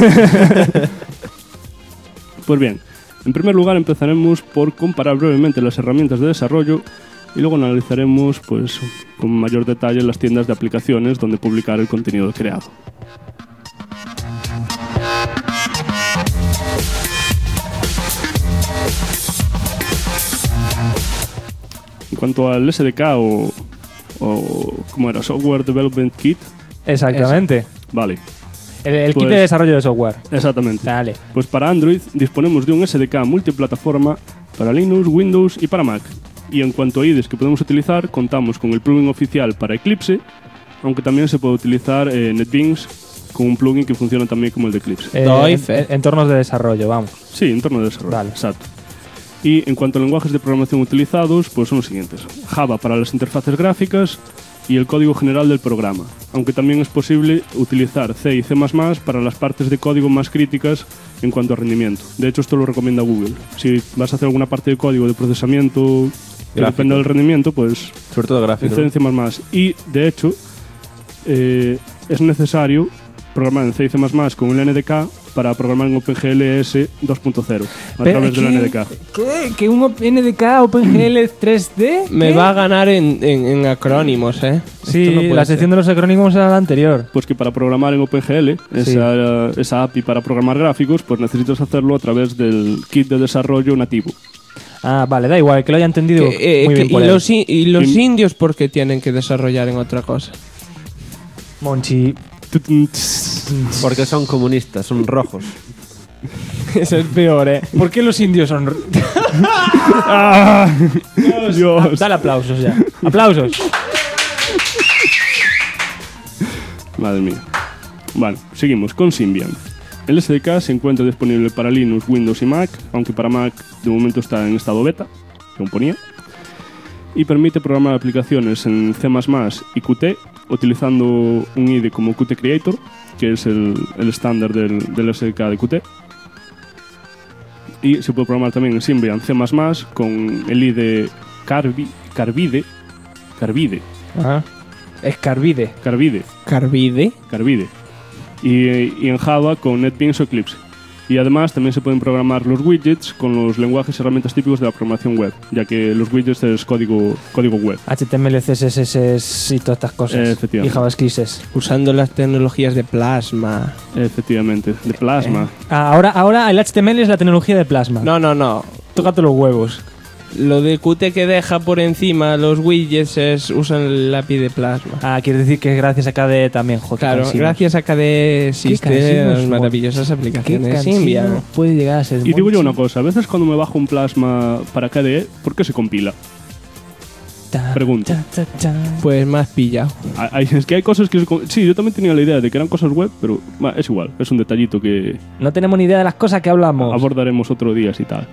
Pues bien, en primer lugar empezaremos por comparar brevemente las herramientas de desarrollo y luego analizaremos pues con mayor detalle las tiendas de aplicaciones donde publicar el contenido creado. en cuanto al SDK o ¿cómo era? Software Development Kit. Exactamente. Vale. El kit de desarrollo de software. Exactamente. Dale. Pues para Android disponemos de un SDK multiplataforma para Linux, Windows y para Mac. Y en cuanto a IDEs que podemos utilizar, contamos con el plugin oficial para Eclipse, aunque también se puede utilizar NetBeans con un plugin que funciona también como el de Eclipse. Entornos de desarrollo, vamos. Sí, entornos de desarrollo. Vale. Exacto. Y en cuanto a lenguajes de programación utilizados, pues son los siguientes. Java para las interfaces gráficas y el código general del programa, aunque también es posible utilizar C y C++ para las partes de código más críticas en cuanto a rendimiento. De hecho, esto lo recomienda Google. Si vas a hacer alguna parte de código de procesamiento que depende del rendimiento, pues sobre todo gráfico, C y C++. Y, de hecho, es necesario programar en C y C++ con el NDK para programar en OpenGL 2.0 a través del NDK. ¿Qué? ¿Que un NDK OpenGL 3D? Me va a ganar en acrónimos, ¿eh? Sí, no la sección de los acrónimos era la anterior. Pues que para programar en OpenGL, esa API para programar gráficos, pues necesitas hacerlo a través del kit de desarrollo nativo. Ah, vale, da igual, que lo haya entendido muy bien por él. ¿Y los indios por qué tienen que desarrollar en otra cosa? Monchi... Porque son comunistas, son rojos. Es el peor, ¿eh? ¿Por qué los indios son...? Dios. Dale aplausos ya. ¡Aplausos! Madre mía. Vale, seguimos con Symbian. El SDK se encuentra disponible para Linux, Windows y Mac, aunque para Mac de momento está en estado beta, según ponía. Y permite programar aplicaciones en C++ y Qt utilizando un IDE como Qt Creator, que es el estándar del SDK de Qt. Y se puede programar también en Symbian C++ con el IDE Carbide. Ajá. Es Carbide. Y en Java con NetBeans o Eclipse. Y además también se pueden programar los widgets con los lenguajes y herramientas típicos de la programación web, ya que los widgets es código web. HTML, CSS y todas estas cosas. Efectivamente. Y JavaScript. Usando las tecnologías de Plasma. Efectivamente, de Plasma. Ahora el HTML es la tecnología de Plasma. No. Tócate los huevos. Lo de Qt que deja por encima los widgets usan el API de Plasma. Ah, quiere decir que gracias a KDE también, joder. Claro, cansinos. gracias a KDE existen maravillosas aplicaciones de Symbian. Puede llegar a ser. Y digo yo una cosa, a veces cuando me bajo un Plasma para KDE, ¿por qué se compila? Pregunto. Pues más pillado. Es que hay cosas que... Sí, yo también tenía la idea de que eran cosas web, pero es igual, es un detallito que... No tenemos ni idea de las cosas que hablamos. Abordaremos otro día y tal.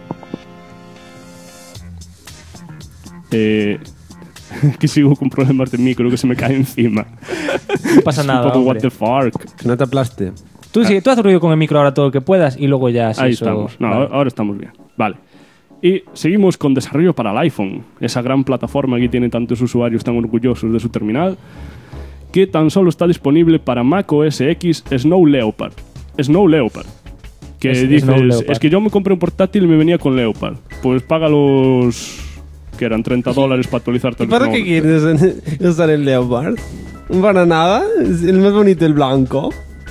Que sigo con problemas de micro que se me cae encima. No pasa nada, un poco hombre. what the fuck. Que no te aplaste. Tú haz ruido con el micro ahora todo lo que puedas y luego ya... Ahí estamos. No, vale. Ahora estamos bien. Vale. Y seguimos con desarrollo para el iPhone. Esa gran plataforma que tiene tantos usuarios tan orgullosos de su terminal, que tan solo está disponible para Mac OS X Snow Leopard. Que dices, es que yo me compré un portátil y me venía con Leopard. Pues paga los... que eran $30 para actualizarte el ¿Para qué quieres usar el Leopard? ¿Para nada? Es el más bonito el blanco.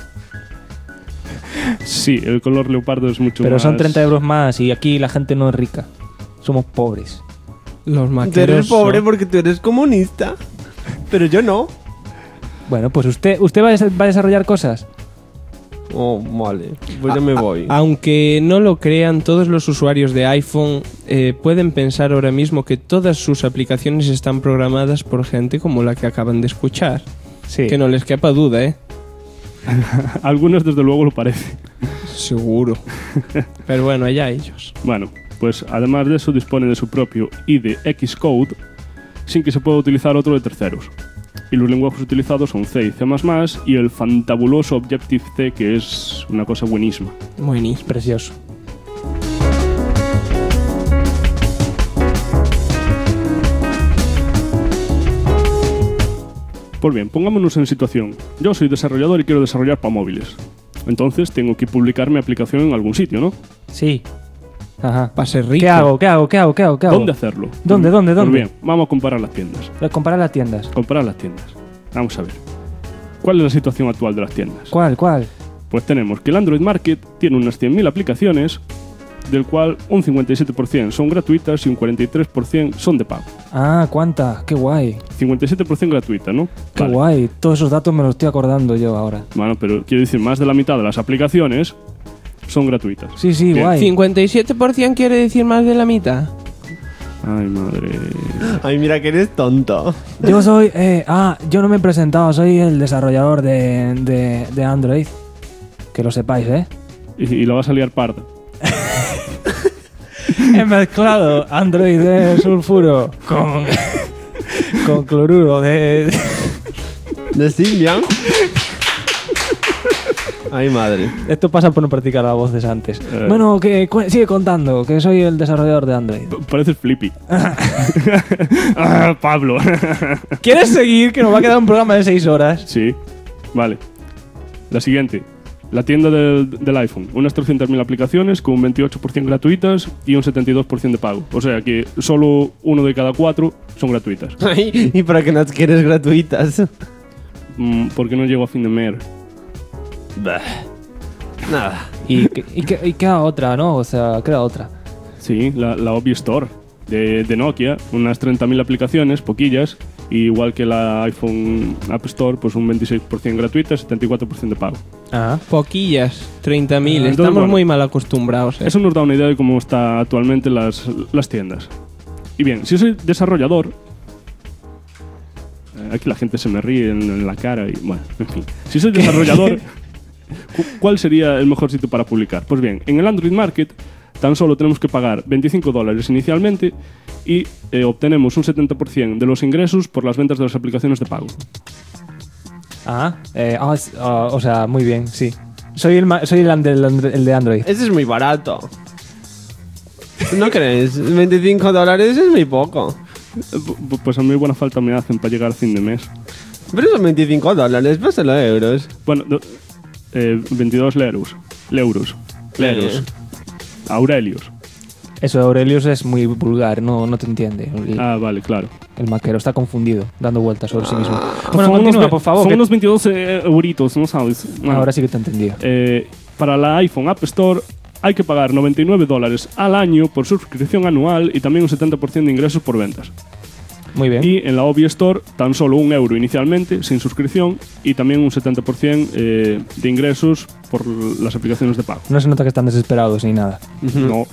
Sí, el color leopardo es mucho Pero más... son 30 euros más y aquí la gente no es rica. Somos pobres. Los maqueros. Tú eres pobre porque tú eres comunista. Pero yo no. Bueno, pues usted va a desarrollar cosas. Oh, vale. Pues ya me voy. Aunque no lo crean, todos los usuarios de iPhone pueden pensar ahora mismo que todas sus aplicaciones están programadas por gente como la que acaban de escuchar. Sí. Que no les quepa duda, ¿eh? Algunos desde luego lo parece. Seguro. Pero bueno, allá ellos. Bueno, pues además de eso dispone de su propio IDE Xcode sin que se pueda utilizar otro de terceros. Y los lenguajes utilizados son C y C++ y el fantabuloso Objective-C, que es una cosa buenísima. Buenísimo. Precioso. Pues bien, pongámonos en situación. Yo soy desarrollador y quiero desarrollar para móviles. Entonces tengo que publicar mi aplicación en algún sitio, ¿no? Sí. Ajá. Para ser rico. ¿Qué hago? ¿Dónde hacerlo? ¿Dónde? Pues bien, vamos a comparar las tiendas. Comparar las tiendas. Vamos a ver. ¿Cuál es la situación actual de las tiendas? ¿Cuál? Pues tenemos que el Android Market tiene unas 100.000 aplicaciones del cual un 57% son gratuitas y un 43% son de pago. Ah, ¿cuántas? Qué guay. 57% gratuita, ¿no? Qué guay. Todos esos datos me los estoy acordando yo ahora. Bueno, pero quiero decir, más de la mitad de las aplicaciones son gratuitas. Sí, Bien. guay. 57% quiere decir más de la mitad. Ay, madre. Ay, mira que eres tonto. Yo soy... yo no me he presentado. Soy el desarrollador de Android. Que lo sepáis, ¿eh? Y lo vas a liar parda. He mezclado Android de sulfuro con cloruro de Symbian. Ay, madre. Esto pasa por no practicar las voces antes. Bueno, sigue contando, que soy el desarrollador de Android. Pareces Flippy. Pablo. ¿Quieres seguir? Que nos va a quedar un programa de 6 horas. Sí, vale. La siguiente. La tienda del iPhone. Unas 300.000 aplicaciones con un 28% gratuitas y un 72% de pago. O sea que solo 1 de cada 4 son gratuitas. Ay, ¿y para qué no quieres gratuitas? Porque no llego a fin de mes. Bah. Nada. Y queda otra, ¿no? O sea, queda otra. Sí, la Obvi Store de Nokia. Unas 30.000 aplicaciones, poquillas. Y igual que la iPhone App Store, pues un 26% gratuita, 74% de pago. Ah, poquillas, 30.000. Entonces, Estamos bueno, muy mal acostumbrados. Eso nos da una idea de cómo está actualmente las tiendas. Y bien, si soy desarrollador... aquí la gente se me ríe en la cara y... Bueno, en fin. Si soy desarrollador, ¿cuál sería el mejor sitio para publicar? Pues bien, en el Android Market tan solo tenemos que pagar $25 inicialmente y obtenemos un 70% de los ingresos por las ventas de las aplicaciones de pago. O sea, muy bien, sí. Soy el de Android. Ese es muy barato. ¿No crees? $25 es muy poco. Pues a mí buena falta me hacen para llegar a fin de mes. Pero son $25, pásalo a euros. Bueno, 22 euros. Aurelios. Eso de Aurelius es muy vulgar, no te entiende. Vale, claro. El maquero está confundido, dando vueltas sobre sí mismo. Bueno, continúa, por favor. Son unos 22 euritos, ¿no sabes? Bueno, ahora sí que te he entendido. Para la iPhone App Store hay que pagar $99 al año por suscripción anual y también un 70% de ingresos por ventas. Muy bien. Y en la Obvi Store tan solo €1 inicialmente, sin suscripción, y también un 70% de ingresos por las aplicaciones de pago. No se nota que están desesperados ni nada. No.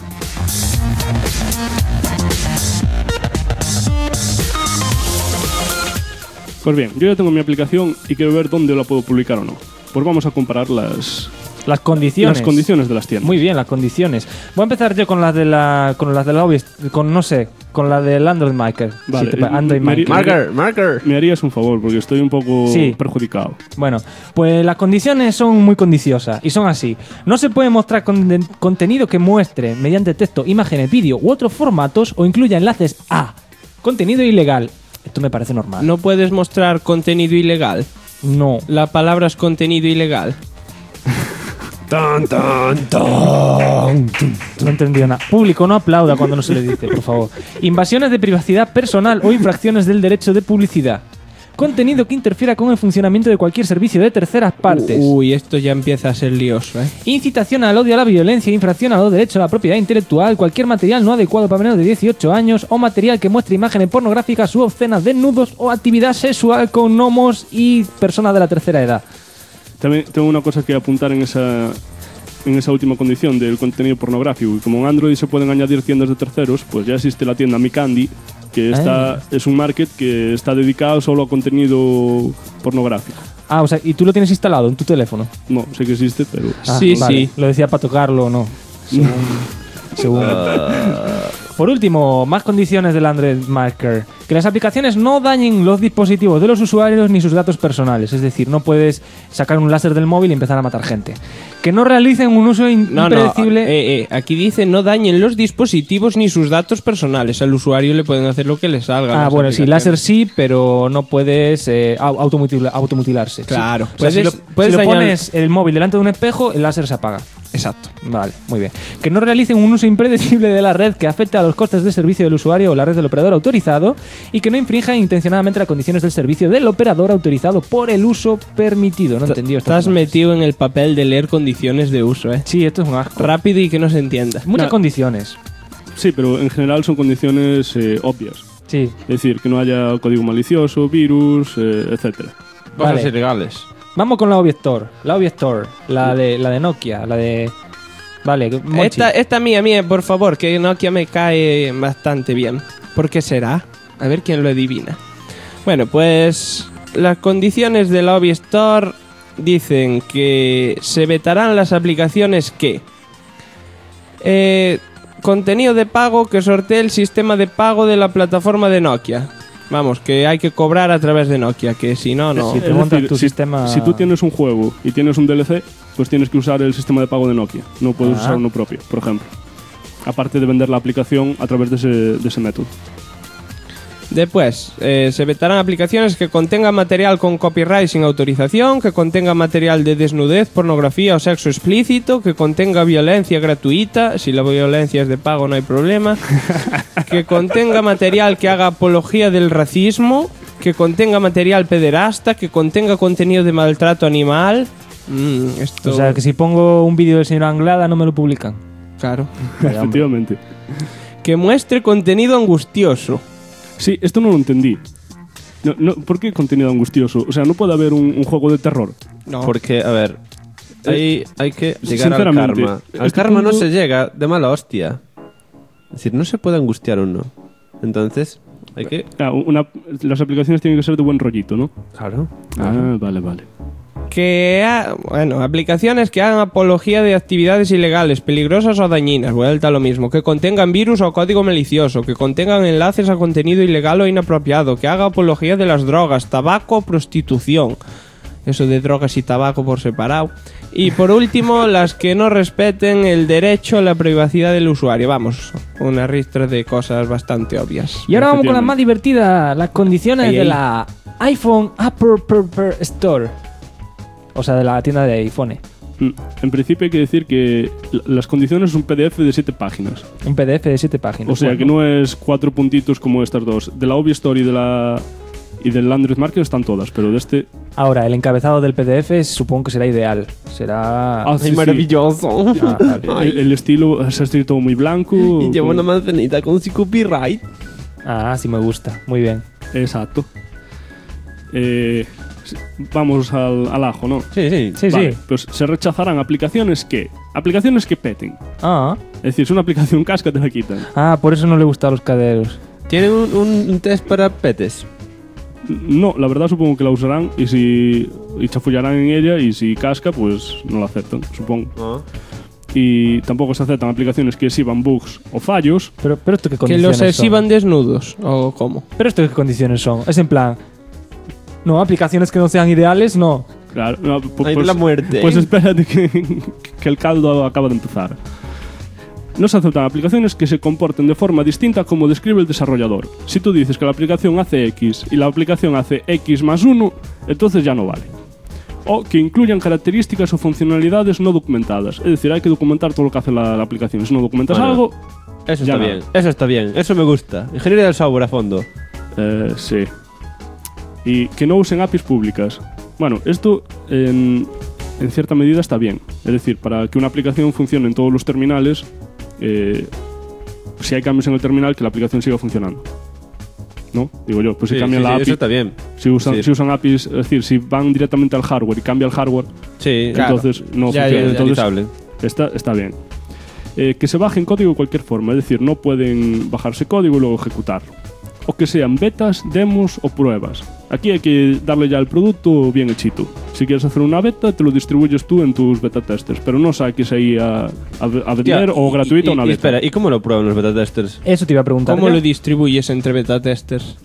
Pues bien, yo ya tengo mi aplicación y quiero ver dónde la puedo publicar o no. Pues vamos a comparar las condiciones. Las condiciones de las tiendas. Muy bien, las condiciones. Voy a empezar yo con las de la Obvious, con la del Android Marker. Vale, sí, Android Marker. Me harías un favor porque estoy un poco perjudicado. Bueno, pues las condiciones son muy condiciosas y son así. No se puede mostrar contenido que muestre mediante texto, imágenes, vídeo u otros formatos o incluya enlaces a contenido ilegal. Esto me parece normal. ¿No puedes mostrar contenido ilegal? No. La palabra es contenido ilegal. No he entendido nada. Público, no aplauda cuando no se le dice, por favor. Invasiones de privacidad personal o infracciones del derecho de publicidad. Contenido que interfiera con el funcionamiento de cualquier servicio de terceras partes. Uy, esto ya empieza a ser lioso, ¿eh? Incitación al odio, a la violencia, infracción a los derechos a la propiedad intelectual, cualquier material no adecuado para menores de 18 años o material que muestre imágenes pornográficas u obscenas, desnudos o actividad sexual con gnomos y personas de la tercera edad. También tengo una cosa que apuntar en esa última condición del contenido pornográfico. Y como en Android se pueden añadir tiendas de terceros, pues ya existe la tienda Mi Candy, que es un market que está dedicado solo a contenido pornográfico. O sea, ¿y tú lo tienes instalado en tu teléfono? No, sé que existe, pero... Sí, vale. Sí. Lo decía para tocarlo o no. Según. Por último, más condiciones del Android Marker. Que las aplicaciones no dañen los dispositivos de los usuarios ni sus datos personales. Es decir, no puedes sacar un láser del móvil y empezar a matar gente. Que no realicen un uso impredecible... Aquí dice no dañen los dispositivos ni sus datos personales. Al usuario le pueden hacer lo que les salga. Bueno, sí, láser sí, pero no puedes automutilarse. Claro. Sí. O sea, si lo pones el móvil delante de un espejo, el láser se apaga. Exacto. Vale, muy bien. Que no realicen un uso impredecible de la red que afecte a los costes de servicio del usuario o la red del operador autorizado y que no infrinjan intencionadamente las condiciones del servicio del operador autorizado por el uso permitido. No entendí esto. Estás metido en el papel de leer condiciones de uso, ¿eh? Sí, esto es un asco. Rápido y que no se entienda. Muchas condiciones. Sí, pero en general son condiciones obvias. Sí. Es decir, que no haya código malicioso, virus, etcétera. Cosas ilegales. Vamos con la Obiector. La Obiector, la de Nokia, la de... Vale, Monchi. Esta mía, por favor, que Nokia me cae bastante bien. ¿Por qué será? A ver quién lo adivina. Bueno, pues las condiciones de la Obiector dicen que se vetarán las aplicaciones que... contenido de pago que sortee el sistema de pago de la plataforma de Nokia. Vamos, que hay que cobrar a través de Nokia, que si no, no. Si te montas tu sistema... Si tú tienes un juego y tienes un DLC, pues tienes que usar el sistema de pago de Nokia. No puedes usar uno propio, por ejemplo. Aparte de vender la aplicación a través de ese método. Después, se vetarán aplicaciones que contengan material con copyright sin autorización, que contenga material de desnudez, pornografía o sexo explícito, que contenga violencia gratuita, si la violencia es de pago no hay problema, que contenga material que haga apología del racismo, que contenga material pederasta, que contenga contenido de maltrato animal. Esto... O sea, que si pongo un vídeo del señor Anglada no me lo publican. Claro. Efectivamente. Que muestre contenido angustioso. Sí, esto no lo entendí. No, ¿por qué contenido angustioso? O sea, no puede haber un juego de terror. No. Porque, a ver, hay que llegar al karma. Al karma no se llega de mala hostia. Es decir, no se puede angustiar uno. Entonces, hay que... las aplicaciones tienen que ser de buen rollito, ¿no? Claro. Vale. Aplicaciones que hagan apología de actividades ilegales, peligrosas o dañinas, vuelta a lo mismo, que contengan virus o código malicioso, que contengan enlaces a contenido ilegal o inapropiado, que haga apología de las drogas, tabaco o prostitución. Eso de drogas y tabaco por separado. Y por último, las que no respeten el derecho a la privacidad del usuario. Vamos, una ristra de cosas bastante obvias. Y ahora vamos con la más divertida, las condiciones de la iPhone App Store. O sea, de la tienda de iPhone. En principio hay que decir que las condiciones son un PDF de 7 páginas. Un PDF de 7 páginas. O sea, que no es 4 puntitos como estas dos. De la Obiector y del Android Market están todas, pero de este... Ahora, el encabezado del PDF supongo que será ideal. Será... Sí, maravilloso. Vale. El estilo se ha escrito muy blanco. Y lleva una manzanita con su copyright. Sí me gusta. Muy bien. Exacto. Vamos al ajo, ¿no? Sí. Vale, pues se rechazarán aplicaciones que peten. Es decir, si una aplicación casca te la quitan. Por eso no le gusta a los caderos. ¿Tienen un test para petes? No, la verdad supongo que la usarán y chafullarán en ella y si casca, pues no la aceptan, supongo. Y tampoco se aceptan aplicaciones que exhiban bugs o fallos. Pero esto qué condiciones que los exhiban desnudos, ¿o cómo? Pero esto qué condiciones son. Es en plan... No, aplicaciones que no sean ideales, no. Claro, no, Ahí de la muerte. Pues espérate que el caldo acaba de empezar. No se aceptan aplicaciones que se comporten de forma distinta como describe el desarrollador. Si tú dices que la aplicación hace X y la aplicación hace X más 1, entonces ya no vale. O que incluyan características o funcionalidades no documentadas. Es decir, hay que documentar todo lo que hace la aplicación. Si no documentas algo... Eso está bien. Eso está bien. Eso me gusta. Ingeniería del software a fondo. Sí. Y que no usen APIs públicas. Bueno, esto en cierta medida está bien. Es decir, para que una aplicación funcione en todos los terminales, si hay cambios en el terminal, que la aplicación siga funcionando. ¿No? Digo yo, pues si cambian la API... Eso está bien. Si usan APIs, es decir, si van directamente al hardware y cambia el hardware, entonces no funciona. Entonces, está bien. Que se bajen código de cualquier forma, es decir, no pueden bajarse código y luego ejecutarlo. O que sean betas, demos o pruebas. Aquí hay que darle ya el producto bien hechito. Si quieres hacer una beta, te lo distribuyes tú en tus beta testers, pero no saques ahí a vender o gratuita una beta. Espera, ¿y cómo lo prueban los beta testers? Eso te iba a preguntar. ¿Cómo lo distribuyes entre beta testers?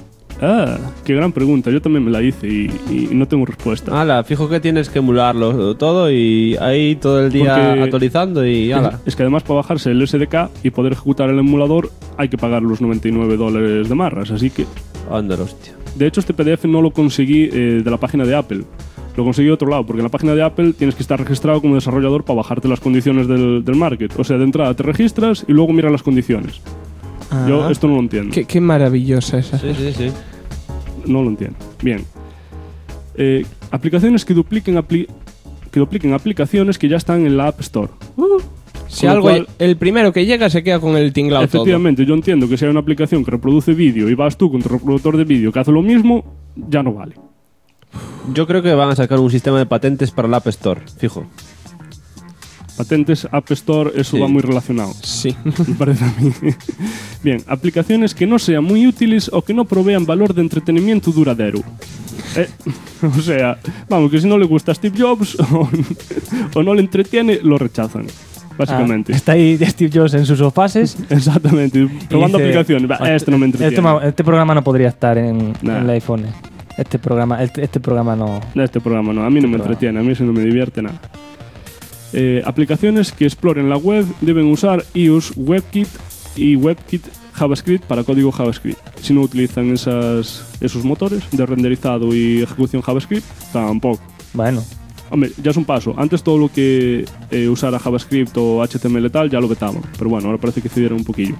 Qué gran pregunta. Yo también me la hice y no tengo respuesta. Fijo que tienes que emularlo todo y ahí todo el día actualizando y Es que además para bajarse el SDK y poder ejecutar el emulador hay que pagar los $99 de marras, así que... Anda, hostia. De hecho, este PDF no lo conseguí de la página de Apple. Lo conseguí de otro lado, porque en la página de Apple tienes que estar registrado como desarrollador para bajarte las condiciones del market. O sea, de entrada te registras y luego miras las condiciones. Yo esto no lo entiendo. Qué maravillosa esa. Sí. No lo entiendo. Bien. Aplicaciones que dupliquen aplicaciones que ya están en la App Store. Si algo, el primero que llega se queda con el tinglado. Efectivamente, yo entiendo que si hay una aplicación que reproduce vídeo y vas tú con tu reproductor de vídeo que hace lo mismo, ya no vale. Yo creo que van a sacar un sistema de patentes para la App Store, fijo. Patentes, App Store, eso va muy relacionado. Sí. Me parece a mí. Bien, aplicaciones que no sean muy útiles o que no provean valor de entretenimiento duradero. O sea, vamos, que si no le gusta a Steve Jobs o no le entretiene, lo rechazan. Básicamente. Está ahí Steve Jobs en sus sofases. Exactamente, probando aplicaciones. Este no me entretiene. Este programa no podría estar en el iPhone. Este programa no. Este programa no, a mí no me entretiene, a mí eso no me divierte nada. Aplicaciones que exploren la web deben usar iOS, WebKit y WebKit JavaScript para código JavaScript. Si no utilizan esos motores de renderizado y ejecución JavaScript, tampoco. Bueno. Hombre, ya es un paso. Antes todo lo que usara JavaScript o HTML tal ya lo vetaban. Pero bueno, ahora parece que cedieron un poquillo.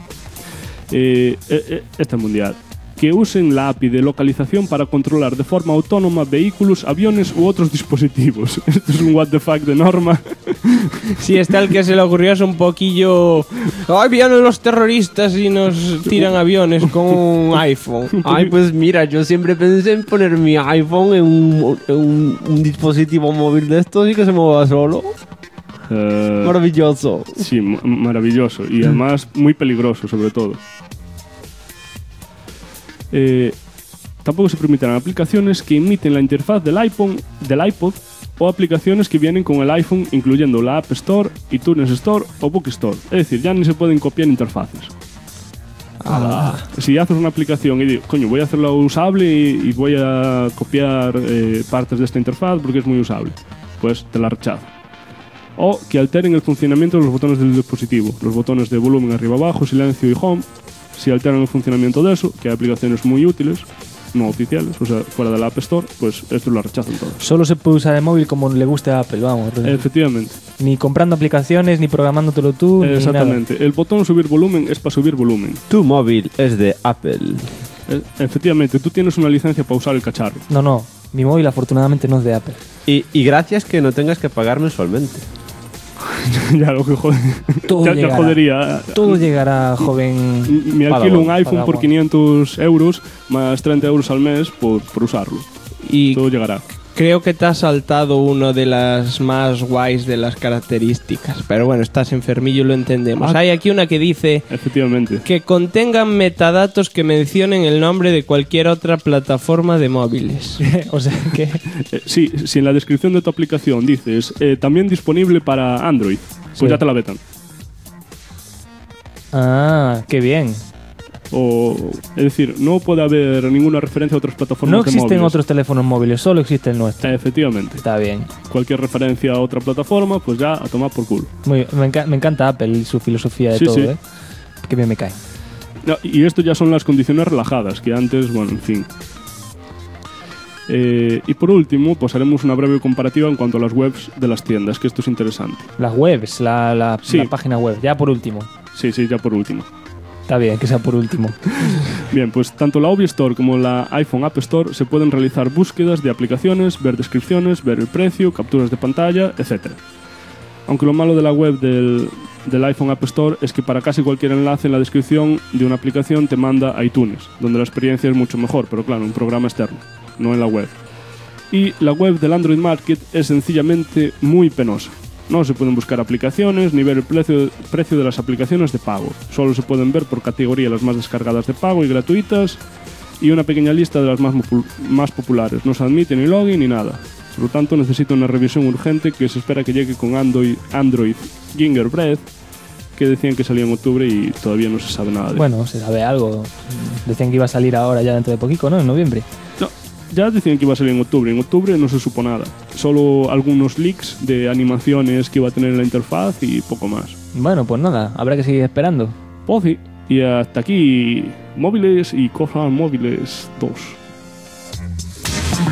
Este mundial. Que usen la API de localización para controlar de forma autónoma vehículos, aviones u otros dispositivos. Esto es un what the fuck de norma. Sí, está el que se le ocurrió es un poquillo... ¡Ay, vienen los terroristas y nos tiran aviones con un iPhone! Ay, pues mira, yo siempre pensé en poner mi iPhone en un dispositivo móvil de estos y que se mueva solo. Maravilloso. Sí, maravilloso. Y además muy peligroso, sobre todo. Tampoco se permitirán aplicaciones que imiten la interfaz del iPod o aplicaciones que vienen con el iPhone, incluyendo la App Store, iTunes Store o Bookstore. Es decir, ya ni se pueden copiar interfaces. Si haces una aplicación y digo, coño, voy a hacerla usable y voy a copiar partes de esta interfaz porque es muy usable, pues te la rechazo. O que alteren el funcionamiento de los botones del dispositivo, los botones de volumen arriba abajo, silencio y home. Si alteran el funcionamiento de eso, que hay aplicaciones muy útiles, no oficiales, o sea, fuera de la App Store, pues esto lo rechazan todos. Solo se puede usar el móvil como le guste a Apple, vamos. Efectivamente. Ni comprando aplicaciones, ni programándotelo tú, exactamente. Ni nada. El botón subir volumen es para subir volumen. Tu móvil es de Apple. Efectivamente, tú tienes una licencia para usar el cacharro. No, mi móvil afortunadamente no es de Apple. Y gracias que no tengas que pagar mensualmente. Ya lo que jode. Ya jodería. Todo llegará, joven. Me alquilo un iPhone por 500 euros más 30 euros al mes por usarlo. Y todo llegará. Creo que te has saltado uno de las más guays de las características. Pero bueno, estás enfermillo y lo entendemos. Hay aquí una que dice... Efectivamente. Que contengan metadatos que mencionen el nombre de cualquier otra plataforma de móviles. O sea que... sí, si en la descripción de tu aplicación dices también disponible para Android, pues ya te la vetan. Ah, qué bien. Es decir, no puede haber ninguna referencia a otras plataformas de móviles. No existen otros teléfonos móviles, solo existe el nuestro. Efectivamente. Está bien. Cualquier referencia a otra plataforma, pues ya a tomar por culo. Me encanta Apple y su filosofía de todo, sí. Qué bien me cae. No, y esto ya son las condiciones relajadas, que antes, bueno, en fin. Y por último, pues haremos una breve comparativa en cuanto a las webs de las tiendas, que esto es interesante. Las webs, la página web, ya por último. Sí, ya por último. Está bien, que sea por último. Bien, pues tanto la OBI Store como la iPhone App Store se pueden realizar búsquedas de aplicaciones, ver descripciones, ver el precio, capturas de pantalla, etc. Aunque lo malo de la web del iPhone App Store es que para casi cualquier enlace en la descripción de una aplicación te manda a iTunes, donde la experiencia es mucho mejor, pero claro, un programa externo, no en la web. Y la web del Android Market es sencillamente muy penosa. No se pueden buscar aplicaciones ni ver el precio de las aplicaciones de pago. Solo se pueden ver por categoría las más descargadas de pago y gratuitas y una pequeña lista de las más populares. No se admite ni login ni nada. Por lo tanto, necesita una revisión urgente que se espera que llegue con Android Gingerbread, que decían que salía en octubre y todavía no se sabe nada de Bueno, se sabe algo. Decían que iba a salir ahora ya dentro de poquito, ¿no? En noviembre. No. Ya decían que iba a salir en octubre. En octubre no se supo nada. Solo algunos leaks de animaciones que iba a tener en la interfaz y poco más. Bueno, pues nada, habrá que seguir esperando. Pues sí. Y hasta aquí, móviles y cosas móviles 2.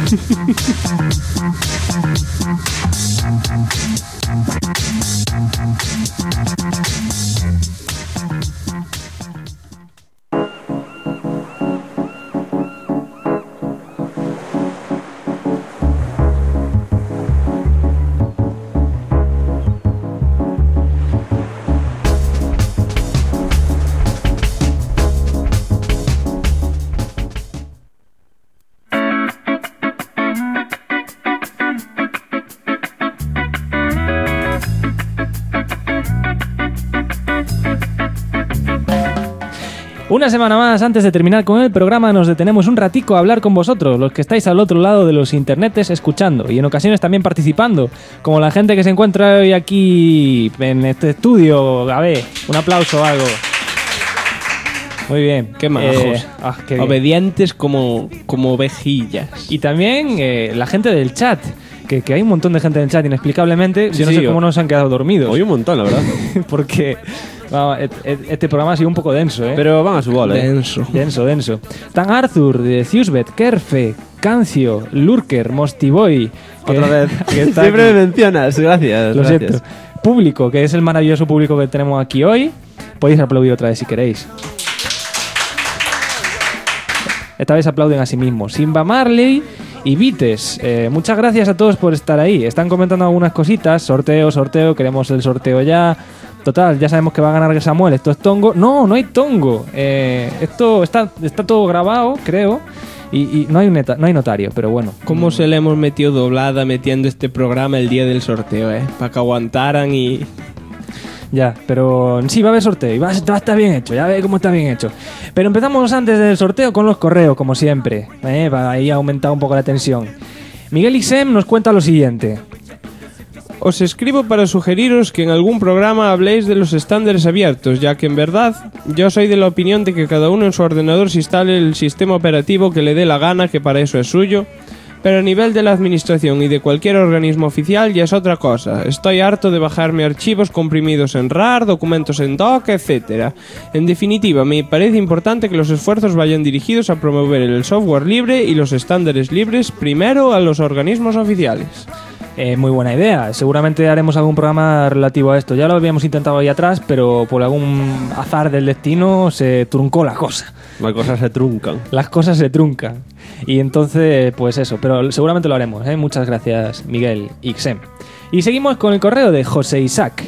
Una semana más, antes de terminar con el programa, nos detenemos un ratico a hablar con vosotros, los que estáis al otro lado de los internetes escuchando y en ocasiones también participando, como la gente que se encuentra hoy aquí en este estudio. A ver, un aplauso o algo. Muy bien. Qué majos. Qué bien. Obedientes como ovejillas. Y también la gente del chat. Que hay un montón de gente en el chat, inexplicablemente. Yo no sé cómo nos han quedado dormidos. Hoy un montón, la verdad. Porque vamos, este programa ha sido un poco denso, ¿eh? Pero van a su bola, ¿eh? Denso. Tan Arthur, de Ciusbet, Kerfe, Cancio, Lurker, Mostiboy. Otra vez. Siempre me mencionas, gracias. Lo siento. Público, que es el maravilloso público que tenemos aquí hoy. Podéis aplaudir otra vez si queréis. Esta vez aplauden a sí mismos. Simba Marley y Vites, muchas gracias a todos por estar ahí. Están comentando algunas cositas. Sorteo, queremos el sorteo ya. Total, ya sabemos que va a ganar Samuel. Esto es tongo. No hay tongo. Esto está todo grabado, creo. Y no hay notario, pero bueno. ¿Cómo se le hemos metido doblada metiendo este programa el día del sorteo, para que aguantaran y... Ya, pero sí va a haber sorteo y va a estar bien hecho, ya ve cómo está bien hecho. Pero empezamos antes del sorteo con los correos, como siempre. Ahí ha aumentado un poco la tensión. Miguel Ixem nos cuenta lo siguiente. Os escribo para sugeriros que en algún programa habléis de los estándares abiertos, ya que en verdad yo soy de la opinión de que cada uno en su ordenador se instale el sistema operativo que le dé la gana, que para eso es suyo. Pero a nivel de la administración y de cualquier organismo oficial ya es otra cosa. Estoy harto de bajarme archivos comprimidos en RAR, documentos en doc, etc. En definitiva, me parece importante que los esfuerzos vayan dirigidos a promover el software libre y los estándares libres primero a los organismos oficiales. Muy buena idea. Seguramente haremos algún programa relativo a esto. Ya lo habíamos intentado ahí atrás, pero por algún azar del destino se truncó la cosa. Las cosas se truncan. Las cosas se truncan. Y entonces, pues eso. Pero seguramente lo haremos, ¿eh? Muchas gracias, Miguel Ixem. Y seguimos con el correo de José Isaac.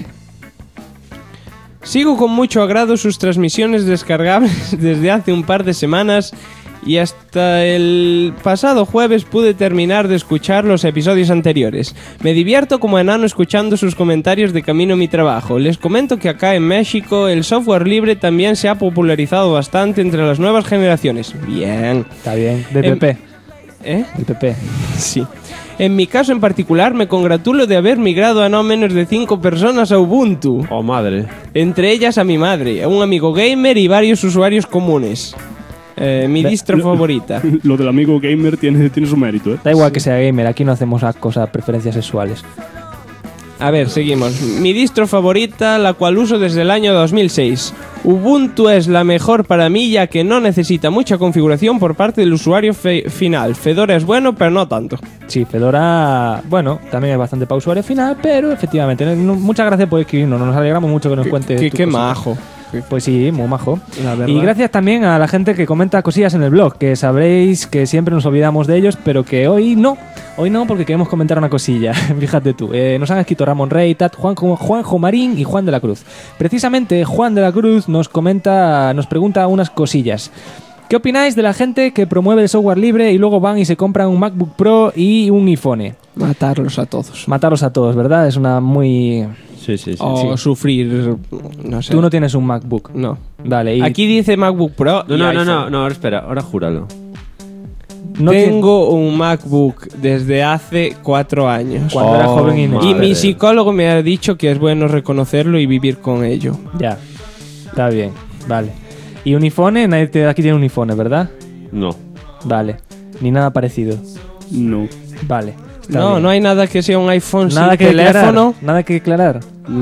Sigo con mucho agrado sus transmisiones descargables desde hace un par de semanas y hasta el pasado jueves pude terminar de escuchar los episodios anteriores. Me divierto como enano escuchando sus comentarios de camino a mi trabajo. Les comento que acá en México el software libre también se ha popularizado bastante entre las nuevas generaciones. Bien. Está bien. De PP. El PP. Sí. En mi caso en particular me congratulo de haber migrado a no menos de 5 personas a Ubuntu. Oh, madre. Entre ellas a mi madre, a un amigo gamer y varios usuarios comunes. Mi distro favorita. Lo del amigo gamer tiene su mérito, ¿eh? Da igual que sea gamer, aquí no hacemos cosas, preferencias sexuales. A ver, seguimos. Mi distro favorita, la cual uso desde el año 2006. Ubuntu es la mejor para mí, ya que no necesita mucha configuración por parte del usuario final. Fedora es bueno, pero no tanto. Sí, Fedora, bueno, también es bastante para usuario final, pero efectivamente, muchas gracias por escribirnos. Nos alegramos mucho que nos cuente. Qué majo. Pues sí, muy majo. Y gracias también a la gente que comenta cosillas en el blog, que sabréis que siempre nos olvidamos de ellos, pero que hoy no, porque queremos comentar una cosilla. Fíjate tú, nos han escrito Ramón Rey, Tat, Juanjo Marín y Juan de la Cruz. Precisamente Juan de la Cruz nos pregunta unas cosillas. ¿Qué opináis de la gente que promueve el software libre y luego van y se compran un MacBook Pro y un iPhone? Matarlos a todos. Matarlos a todos, ¿verdad? Es una muy... Sí. O sufrir, no sé. Tú no tienes un MacBook. No. Vale. Aquí dice MacBook Pro. No, ahora espera, ahora júralo. Tengo un MacBook desde hace 4 años. Cuando era joven y mi psicólogo me ha dicho que es bueno reconocerlo y vivir con ello. Ya. Está bien. Vale. ¿Y un iPhone? Nadie aquí tiene un iPhone, ¿verdad? No. Vale. Ni nada parecido. No. Vale. No hay nada que sea un iPhone nada sin que teléfono. Declarar. Nada que declarar.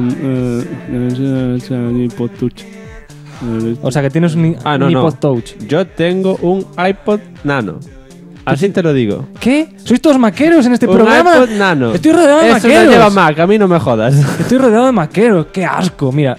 iPod Touch. O sea que tienes un iPod Touch. Yo tengo un iPod Nano. Así te lo digo. ¿Qué? ¿Sois todos maqueros en este Un programa? iPod Nano. Estoy rodeado de Eso maqueros. lo lleva Mac, a mí no me jodas. Estoy rodeado de maqueros. ¡Qué asco! Mira,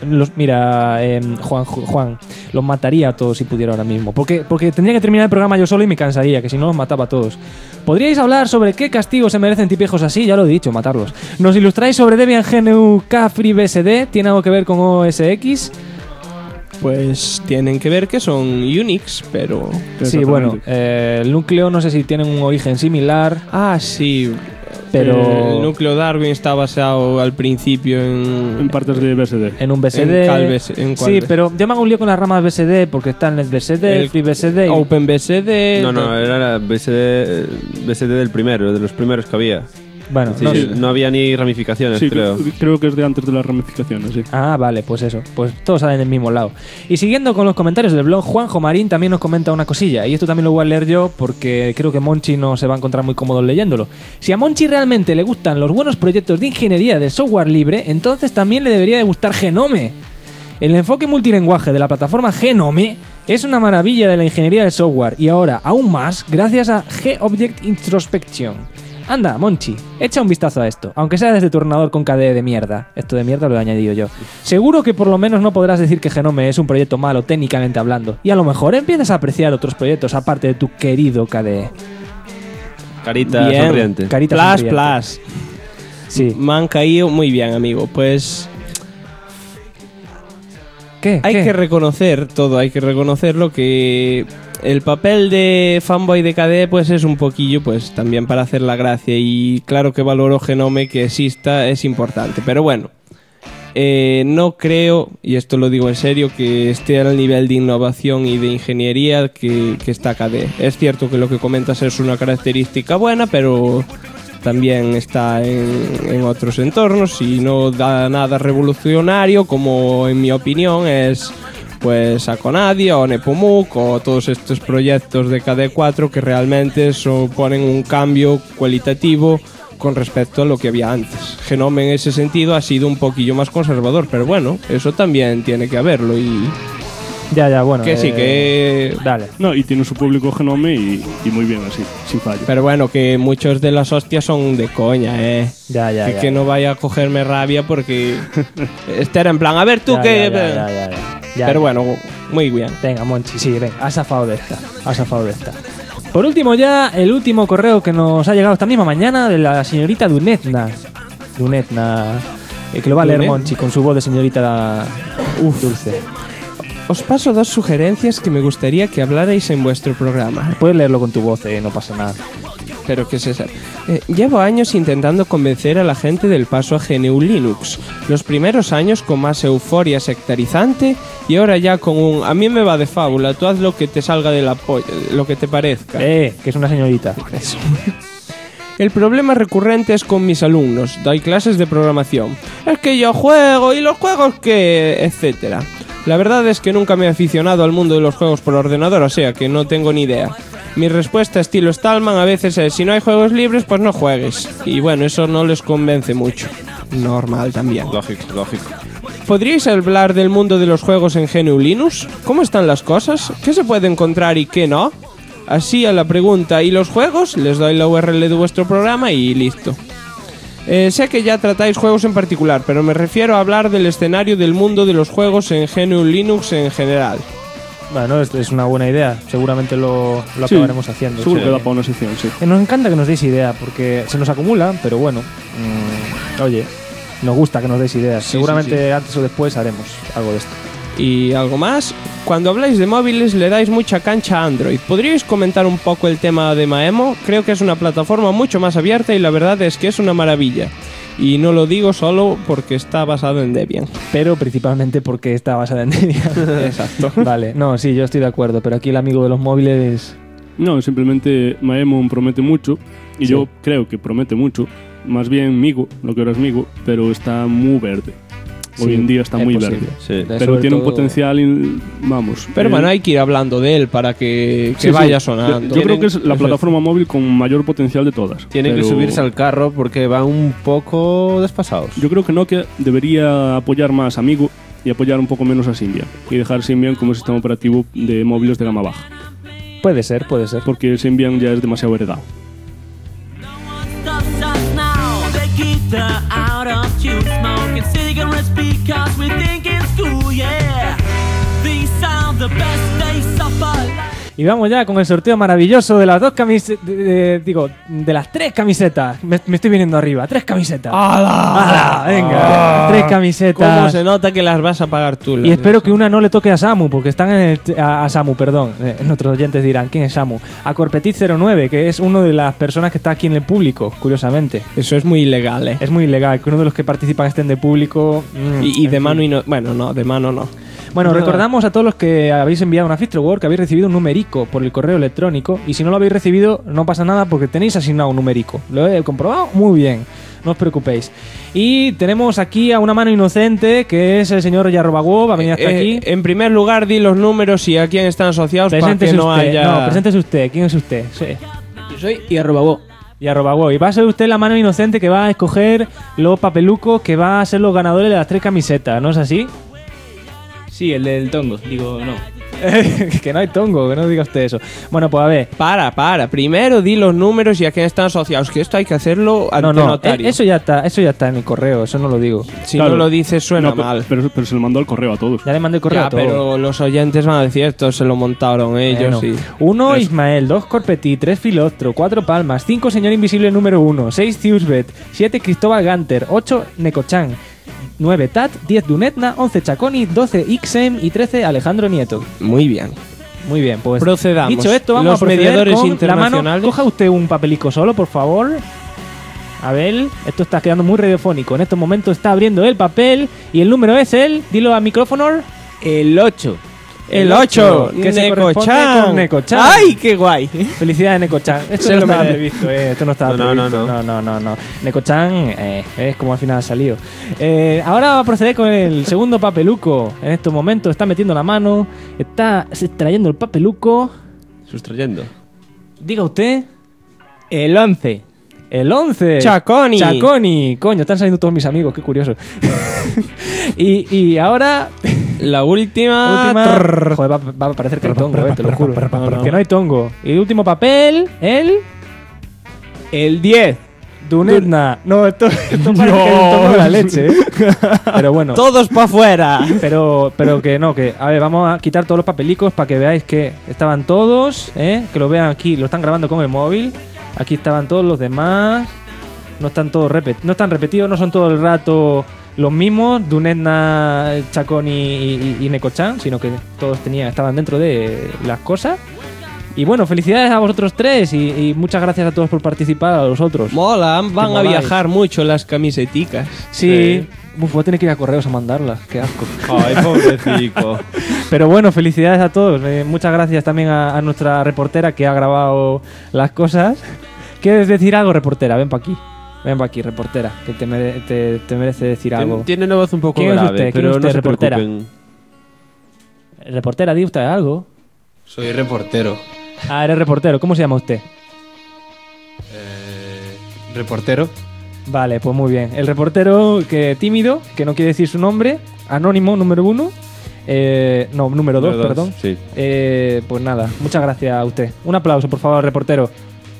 Juan, los mataría a todos si pudiera ahora mismo. Porque tendría que terminar el programa yo solo y me cansaría, que si no los mataba a todos. ¿Podríais hablar sobre qué castigos se merecen tipejos así? Ya lo he dicho, matarlos. ¿Nos ilustráis sobre Debian GNU KFreeBSD? ¿Tiene algo que ver con OS X? Pues tienen que ver que son Unix, pero... Sí, bueno, el núcleo no sé si tienen un origen similar. Ah, sí. Pero el núcleo Darwin está basado al principio en partes de BSD. En un BSD. Sí, pero yo me hago un lío con las ramas BSD porque está el NetBSD, el FreeBSD, OpenBSD. No, era la BSD del primero, de los primeros que había. Bueno, sí, no había ni ramificaciones, sí, creo que es de antes de las ramificaciones, sí. Ah, vale, pues eso. Pues todos salen del mismo lado. Y siguiendo con los comentarios del blog, Juanjo Marín también nos comenta una cosilla. Y esto también lo voy a leer yo porque creo que Monchi no se va a encontrar muy cómodo leyéndolo. Si a Monchi realmente le gustan los buenos proyectos de ingeniería de software libre, entonces también le debería de gustar Genome. El enfoque multilenguaje de la plataforma Genome es una maravilla de la ingeniería de software. Y ahora, aún más, gracias a G-Object Introspection. Anda, Monchi, echa un vistazo a esto, aunque sea desde tu ordenador con KDE de mierda. Esto de mierda lo he añadido yo. Seguro que por lo menos no podrás decir que Genome es un proyecto malo técnicamente hablando. Y a lo mejor empiezas a apreciar otros proyectos aparte de tu querido KDE. Carita sonriente. Carita sonriente. Plus. Sí. Me han caído muy bien, amigo. Pues... Hay que reconocer todo, hay que reconocerlo que el papel de fanboy de KDE pues es un poquillo pues también para hacer la gracia y claro que valoro Genome que exista es importante, pero bueno, no creo, y esto lo digo en serio, que esté al nivel de innovación y de ingeniería que está KDE. Es cierto que lo que comentas es una característica buena, pero también está en otros entornos y no da nada revolucionario como en mi opinión es pues Aconadia o Nepomuk o todos estos proyectos de KDE4 que realmente suponen un cambio cualitativo con respecto a lo que había antes. Genome en ese sentido ha sido un poquillo más conservador, pero bueno, eso también tiene que haberlo y... Ya, bueno. Que sí, que... Dale. No, y tiene su público Genome y muy bien así, sin fallo. Pero bueno, que muchos de las hostias son de coña, Ya. Que no vaya a cogerme rabia porque... este era en plan, a ver tú que... Ya. Pero bueno, muy bien. Venga, Monchi, sí, venga, has zafado de esta. Por último ya, el último correo que nos ha llegado esta misma mañana de la señorita Dunetna, que lo va a leer Monchi con su voz de señorita dulce. Os paso dos sugerencias que me gustaría que hablarais en vuestro programa. Puedes leerlo con tu voz, no pasa nada. Pero ¿qué es eso? Llevo años intentando convencer a la gente del paso a GNU Linux. Los primeros años con más euforia sectarizante y ahora ya con un... A mí me va de fábula, tú haz lo que te salga de la polla, lo que te parezca. Que es una señorita. Eso. El problema recurrente es con mis alumnos. Doy clases de programación. Es que yo juego y los juegos que... etcétera. La verdad es que nunca me he aficionado al mundo de los juegos por ordenador, o sea que no tengo ni idea. Mi respuesta estilo Stallman a veces es, si no hay juegos libres, pues no juegues. Y bueno, eso no les convence mucho. Normal también. Lógico. ¿Podríais hablar del mundo de los juegos en GNU Linux? ¿Cómo están las cosas? ¿Qué se puede encontrar y qué no? Así a la pregunta, ¿y los juegos? Les doy la URL de vuestro programa y listo. Sé que ya tratáis juegos en particular, pero me refiero a hablar del escenario del mundo de los juegos en GNU Linux en general. Bueno, es una buena idea. Seguramente lo acabaremos haciendo. Seguro que da para una sección, sí. Nos encanta que nos deis idea, porque se nos acumula, pero bueno. Oye, nos gusta que nos deis ideas. Seguramente antes o después haremos algo de esto. Y algo más, cuando habláis de móviles le dais mucha cancha a Android. ¿Podríais comentar un poco el tema de Maemo? Creo que es una plataforma mucho más abierta y la verdad es que es una maravilla. Y no lo digo solo porque está basado en Debian. Pero principalmente porque está basado en Debian. Exacto. Vale, no, sí, yo estoy de acuerdo, pero aquí el amigo de los móviles... No, simplemente Maemo promete mucho y yo creo que promete mucho. Más bien Migo, lo que ahora es Migo, pero está muy verde. Hoy en día está muy posible. verde. Sí. Pero tiene un potencial, vamos. Pero bueno, hay que ir hablando de él para que vaya sonando. Yo creo que es la plataforma móvil con mayor potencial de todas. Tienen que subirse al carro porque van un poco desfasados. Yo creo que Nokia debería apoyar más a Migo y apoyar un poco menos a Symbian. Y dejar Symbian como sistema operativo de móviles de gama baja. Puede ser. Porque Symbian ya es demasiado heredado. Y vamos ya con el sorteo maravilloso de las dos camisetas. De las 3 camisetas. Me estoy viniendo arriba. 3 camisetas. ¡Hala! Venga. 3 camisetas. ¿Cómo se nota que las vas a pagar tú? Y espero que una no le toque a Samu, porque están a Samu, perdón. Nuestros oyentes dirán, ¿quién es Samu? A Corpetit09, que es uno de las personas que está aquí en el público, curiosamente. Eso es muy ilegal, ¿eh? Es muy ilegal que uno de los que participan estén de público. Y de mano y no. Bueno, no, de mano no. Bueno, recordamos a todos los que habéis enviado una Fistrowar que habéis recibido un numerico por el correo electrónico, y si no lo habéis recibido no pasa nada porque tenéis asignado un numerico. Lo he comprobado muy bien, no os preocupéis. Y tenemos aquí a una mano inocente que es el señor Yarrobagob, ha venido hasta aquí. En primer lugar, di los números y a quién están asociados para que no haya... No, preséntese usted. ¿Quién es usted? Sí. Yo soy Yarrobagob. Y va a ser usted la mano inocente que va a escoger los papelucos que va a ser los ganadores de las 3 camisetas, ¿no es así? Sí, el del tongo, digo, no. Que no hay tongo, que no diga usted eso. Bueno, pues a ver. Para. Primero di los números y a quién están asociados, que esto hay que hacerlo ante notario. Eso ya está en el correo, eso no lo digo. Si no lo dices suena mal. Pero se le mandó el correo a todos. Ya le mandé el correo a todos. Pero los oyentes van a decir esto, se lo montaron ellos. 1 Ismael, 2 Corpetit, 3 Filostro, 4 Palmas, 5 Señor Invisible número 1, 6 Ziusbet, 7 Cristóbal Ganter, 8 Necochan, 9 Tat, 10 Dunetna, 11 Chaconi, 12 Ixem y 13 Alejandro Nieto. Muy bien, pues procedamos. Dicho esto, vamos los a proceder mediadores con internacionales. La mano. Coja usted un papelico solo, por favor. A ver, esto está quedando muy radiofónico. En estos momentos está abriendo el papel y el número es dilo a micrófono. El 8. El 8, que se corresponde con Necochan. ¡Ay, qué guay! Felicidades, Necochan. Esto no estaba previsto, esto no estaba previsto. No. Necochan es como al final ha salido. Ahora va a proceder con el segundo papeluco. En estos momentos está metiendo la mano, está extrayendo el papeluco. Sustrayendo. Diga usted. El 11. El 11. Chaconi. Coño, están saliendo todos mis amigos, qué curioso. y ahora... La última... Joder, va a parecer que hay tongo, te lo juro. Que no hay tongo. Y el último papel, el 10. Dunetna. No, esto parece que es el tongo de la leche. Pero bueno. Todos para afuera. Pero que no, que... A ver, vamos a quitar todos los papelicos para que veáis que estaban todos, que lo vean aquí. Lo están grabando con el móvil. Aquí estaban todos los demás. No están todos no están repetidos, no son todo el rato... Los mismos, Dunetna, Chaconi y Necochan, sino que todos estaban dentro de las cosas. Y bueno, felicidades a vosotros 3 y muchas gracias a todos por participar, a los otros. Mola, van a viajar mucho las camiseticas. Sí. Voy a tener que ir a correos a mandarlas, qué asco. Ay, pobrecito. Pero bueno, felicidades a todos. Muchas gracias también a nuestra reportera que ha grabado las cosas. ¿Quieres decir algo, reportera? Ven para aquí. Ven para aquí, reportera, que te merece decir algo. Tiene una voz un poco grave, usted? Pero no se reportera. preocupen. Reportera, di usted algo. Soy reportero. Ah, eres reportero. ¿Cómo se llama usted? Reportero. Vale, pues muy bien. El reportero que tímido, que no quiere decir su nombre, anónimo, número 1. No, número 2, perdón. Sí. Pues nada, muchas gracias a usted. Un aplauso, por favor, reportero.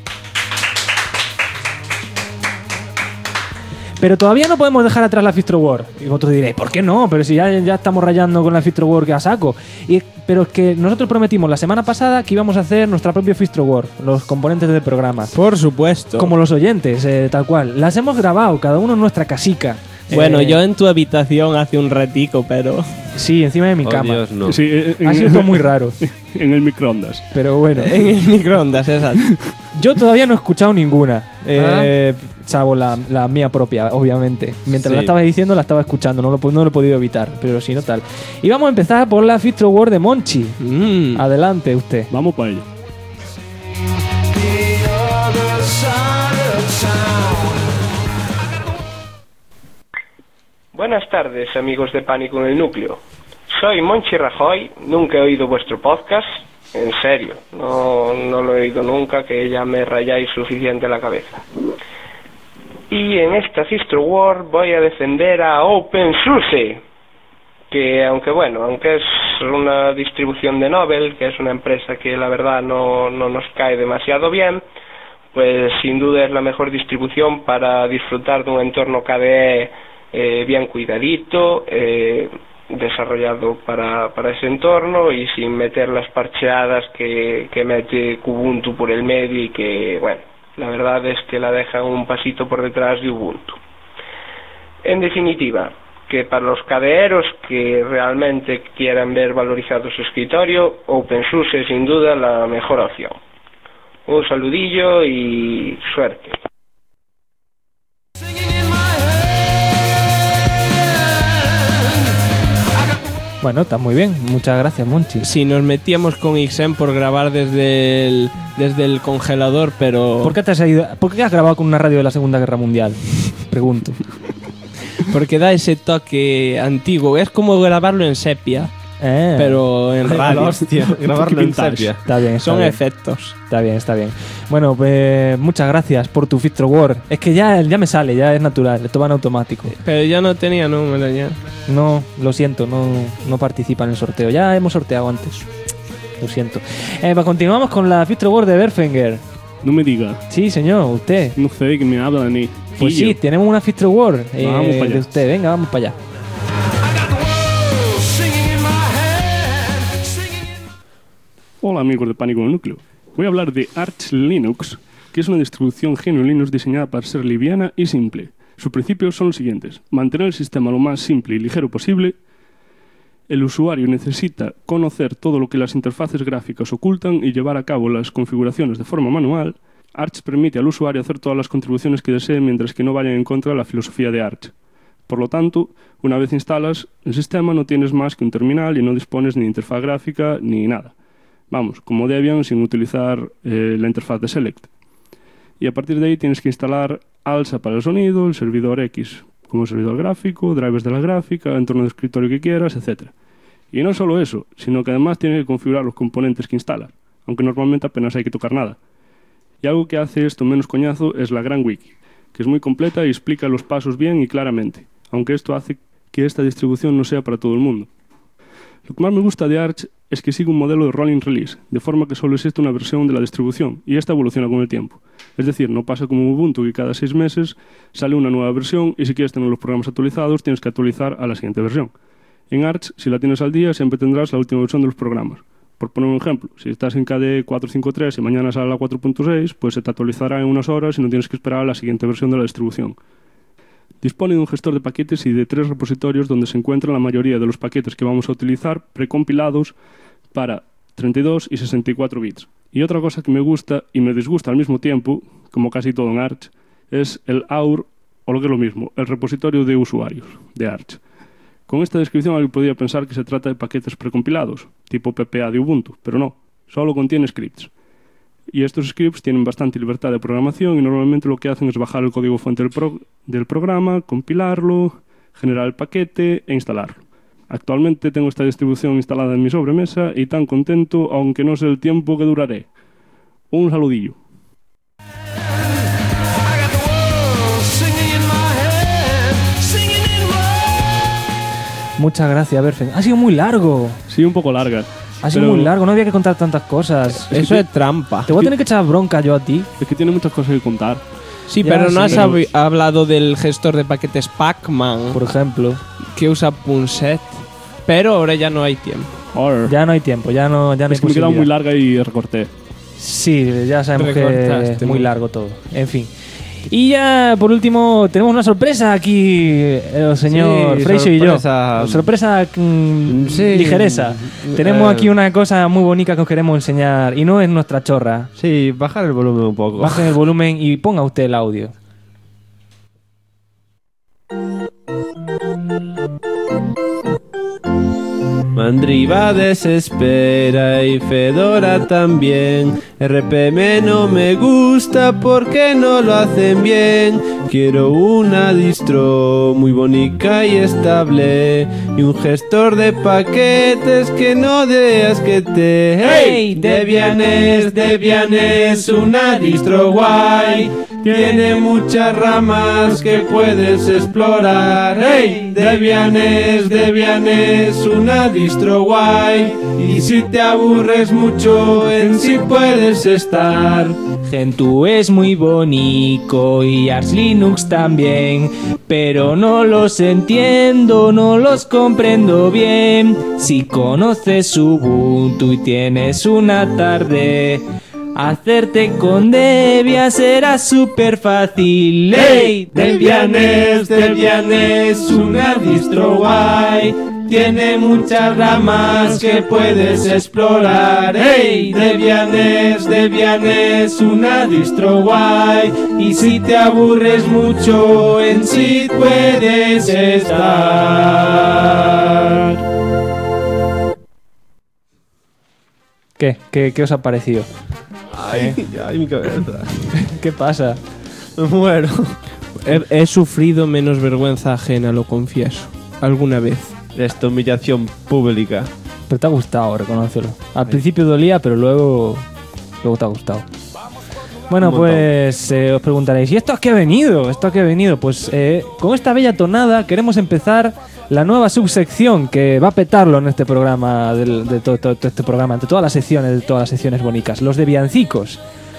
Pero todavía no podemos dejar atrás la Fistrowar. Y vosotros diréis, ¿por qué no? Pero si ya estamos rayando con la Fistrowar que a saco. Pero es que nosotros prometimos la semana pasada que íbamos a hacer nuestra propia Fistrowar, los componentes del programa. Por supuesto. Como los oyentes, tal cual. Las hemos grabado, cada uno en nuestra casica. Bueno, yo en tu habitación hace un ratico, pero... Sí, encima de mi cama. Dios, no. Sí, ha sido todo muy raro. En el microondas. Pero bueno. En el microondas, exacto. Yo todavía no he escuchado ninguna. Salvo la mía propia, obviamente. Mientras la estaba diciendo, la estaba escuchando. No lo he podido evitar, pero si no tal. Y vamos a empezar por la Fistrowar de Monchi. Adelante, usted. Vamos para ello. Buenas tardes, amigos de Pánico en el Núcleo. Soy Monchi Rajoy, nunca he oído vuestro podcast, en serio, no lo he oído nunca, que ya me rayáis suficiente la cabeza. Y en esta Fistrowar voy a defender a OpenSUSE, que aunque es una distribución de Novell, que es una empresa que la verdad no nos cae demasiado bien, pues sin duda es la mejor distribución para disfrutar de un entorno KDE bien cuidadito, desarrollado para ese entorno y sin meter las parcheadas que mete Kubuntu por el medio y que, bueno, la verdad es que la dejan un pasito por detrás de Ubuntu. En definitiva, que para los KDEeros que realmente quieran ver valorizado su escritorio, OpenSUSE es sin duda la mejor opción. Un saludillo y suerte. Bueno, está muy bien. Muchas gracias, Monchi. Si nos metíamos con Xen por grabar desde el congelador, pero... ¿Por qué has grabado con una radio de la Segunda Guerra Mundial? Pregunto. Porque da ese toque antiguo. Es como grabarlo en sepia, pero en radio. Hostia, grabarlo en sepia. Está bien. Son efectos. Está bien. Bueno, pues muchas gracias por tu featureword. Es que ya me sale, ya es natural, esto va en automático. Pero ya no tenía número ya. No, lo siento, no participa en el sorteo. Ya hemos sorteado antes. Lo siento. Continuamos con la featureword de Berfinger. No me diga. Sí, señor, usted. No sé de qué me habla ni. Pues sí, tenemos una featureword vamos para allá. de usted. Venga, vamos para allá. Hola amigos de Pánico en el Núcleo. Voy a hablar de Arch Linux, que es una distribución GNU Linux diseñada para ser liviana y simple. Sus principios son los siguientes: mantener el sistema lo más simple y ligero posible. El usuario necesita conocer todo lo que las interfaces gráficas ocultan y llevar a cabo las configuraciones de forma manual. Arch permite al usuario hacer todas las contribuciones que desee mientras que no vayan en contra de la filosofía de Arch. Por lo tanto, una vez instalas el sistema no tienes más que un terminal y no dispones ni de interfaz gráfica ni nada. Vamos, como Debian sin utilizar la interfaz de Select. Y a partir de ahí tienes que instalar ALSA para el sonido, el servidor X como servidor gráfico, drivers de la gráfica, entorno de escritorio que quieras, etc. Y no solo eso, sino que además tienes que configurar los componentes que instalas, aunque normalmente apenas hay que tocar nada. Y algo que hace esto menos coñazo es la gran wiki, que es muy completa y explica los pasos bien y claramente, aunque esto hace que esta distribución no sea para todo el mundo. Lo que más me gusta de Arch es que sigue un modelo de rolling release, de forma que solo existe una versión de la distribución, y esta evoluciona con el tiempo. Es decir, no pasa como Ubuntu, que cada 6 meses sale una nueva versión y si quieres tener los programas actualizados tienes que actualizar a la siguiente versión. En Arch, si la tienes al día, siempre tendrás la última versión de los programas. Por poner un ejemplo, si estás en KDE 4.5.3 y mañana sale la 4.6, pues se te actualizará en unas horas y no tienes que esperar a la siguiente versión de la distribución. Dispone de un gestor de paquetes y de 3 repositorios donde se encuentran la mayoría de los paquetes que vamos a utilizar precompilados para 32 y 64 bits. Y otra cosa que me gusta y me disgusta al mismo tiempo, como casi todo en Arch, es el AUR, o lo que es lo mismo, el repositorio de usuarios de Arch. Con esta descripción alguien podría pensar que se trata de paquetes precompilados, tipo PPA de Ubuntu, pero no, solo contiene scripts. Y estos scripts tienen bastante libertad de programación y normalmente lo que hacen es bajar el código fuente del programa, compilarlo, generar el paquete e instalarlo. Actualmente tengo esta distribución instalada en mi sobremesa y tan contento, aunque no sé el tiempo que duraré. Un saludillo. Muchas gracias, Berfen. Ha sido muy largo. Sí, un poco larga. Ha sido muy largo, no había que contar tantas cosas. Eso es trampa. Te voy a tener que echar bronca yo a ti. Es que tiene muchas cosas que contar. Sí, ya, pero no has hablado del gestor de paquetes Pacman, por ejemplo, que usa Punset, pero ahora ya no hay tiempo. Ya no hay tiempo, ya no hay posibilidad. Me quedó muy larga y recorté. Sí, ya sabemos que es muy largo todo. En fin. Y ya, por último, tenemos una sorpresa aquí, el señor Freixo y yo. Sorpresa ligereza. Tenemos aquí una cosa muy bonita que os queremos enseñar y no es nuestra chorra. Sí, bajar el volumen un poco. Bajen el volumen y ponga usted el audio. Mandriva desespera y Fedora también. RPM no me gusta porque no lo hacen bien. Quiero una distro muy bonita y estable y un gestor de paquetes que no deas que te... ¡Hey! Debian es una distro guay. Tiene muchas ramas que puedes explorar. ¡Hey! Debian es una distro distro guay. Y si te aburres mucho, en sí puedes estar. Gentoo es muy bonito y Arch Linux también, pero no los entiendo, no los comprendo bien. Si conoces Ubuntu y tienes una tarde, hacerte con Debian será súper fácil. ¡Hey! Debian es una distro guay. Tiene muchas ramas que puedes explorar. ¡Hey! Debian es una distro guay. Y si te aburres mucho, en sí puedes estar. ¿Qué os ha parecido? Ay, mi cabeza. ¿Qué pasa? Me muero. He sufrido menos vergüenza ajena, lo confieso. Alguna vez. De esta humillación pública. Pero te ha gustado, reconócelo. Al principio dolía, pero luego te ha gustado. Bueno, pues os preguntaréis, ¿y esto a qué ha venido? Pues con esta bella tonada queremos empezar la nueva subsección que va a petarlo en este programa, de todo este programa, de todas las secciones bonitas, los debiancicos.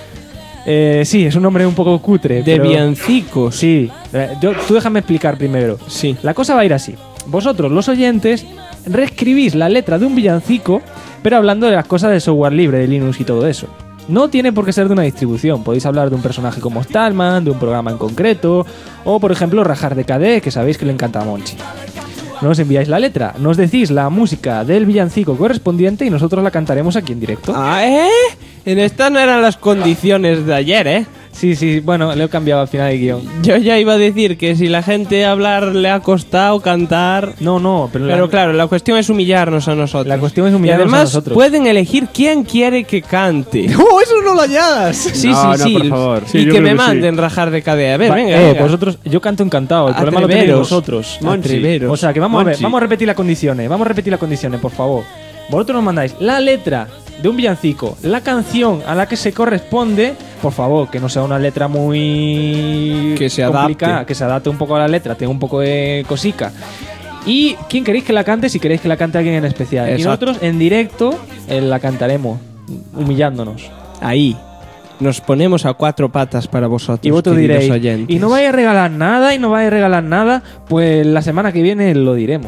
Sí, es un nombre un poco cutre. ¿Debiancicos? Sí. Tú déjame explicar primero. Sí. La cosa va a ir así. Vosotros, los oyentes, reescribís la letra de un villancico, pero hablando de las cosas de software libre, de Linux y todo eso. No tiene por qué ser de una distribución. Podéis hablar de un personaje como Stallman, de un programa en concreto, o por ejemplo Rajar de KDE, que sabéis que le encanta a Monchi. Nos enviáis la letra, nos decís la música del villancico correspondiente y nosotros la cantaremos aquí en directo. En estas no eran las condiciones de ayer, ¿eh? Sí, bueno, le he cambiado al final el guión. Yo ya iba a decir que si la gente hablar le ha costado cantar... No, pero claro, la cuestión es humillarnos a nosotros. La cuestión es humillarnos y además, a nosotros. pueden elegir quién quiere que cante. ¡Oh, eso no lo añadas! Sí, por favor. Y que me manden Rajar de KDE. A ver, venga. Vosotros, yo canto encantado. El problema lo tenéis vosotros. Atreveros. O sea, que vamos a ver, vamos a repetir las condiciones. por favor. Vosotros nos mandáis la letra de un villancico, la canción a la que se corresponde, por favor, que no sea una letra muy que se complicada, adapte. Que se adapte un poco a la letra, tenga un poco de cosica. Y quién queréis que la cante, si queréis que la cante alguien en especial. Exacto. Y nosotros en directo la cantaremos, humillándonos. Ahí. Nos ponemos a cuatro patas para vosotros, y vosotros queridos diréis, oyentes. y no vais a regalar nada, pues la semana que viene lo diremos.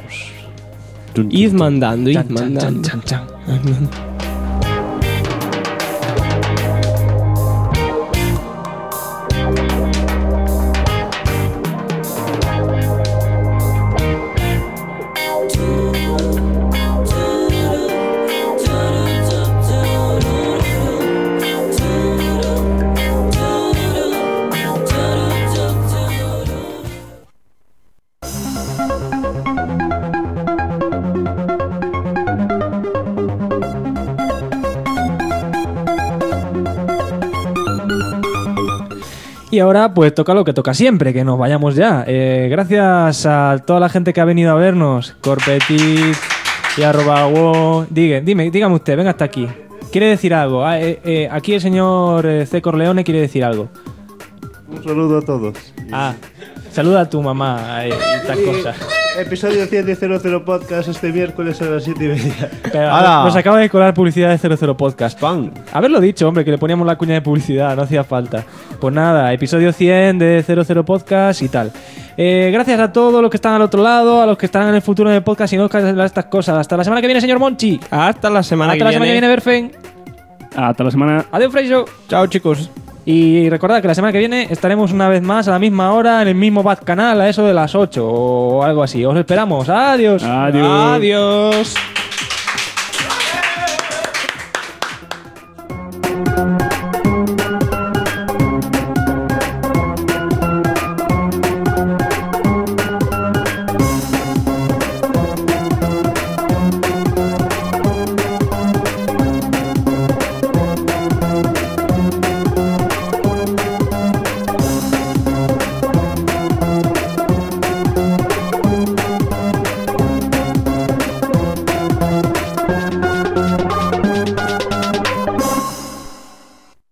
Id mandando. Y ahora pues toca lo que toca siempre, que nos vayamos ya. Gracias a toda la gente que ha venido a vernos. Corpetit y @wo. Dígame usted, venga hasta aquí. ¿Quiere decir algo? Aquí el señor C. Corleone quiere decir algo. Un saludo a todos. Saluda a tu mamá y estas cosas. Episodio 100 de 00 Podcast este miércoles a las 7:30. Pero, nos acaba de colar publicidad de 00 Podcast. Haberlo dicho, hombre, que le poníamos la cuña de publicidad, no hacía falta. Pues nada, episodio 100 de 00 Podcast y tal. Gracias a todos los que están al otro lado, a los que están en el futuro del podcast y no estas cosas. Hasta la semana que viene, señor Monchi. Hasta la semana que viene, Berfen. Hasta la semana. Adiós, Freixo. Chao, chicos. Y recordad que la semana que viene estaremos una vez más a la misma hora en el mismo Bad Canal, a eso de las 8 o algo así. Os esperamos. Adiós. Adiós. Adiós.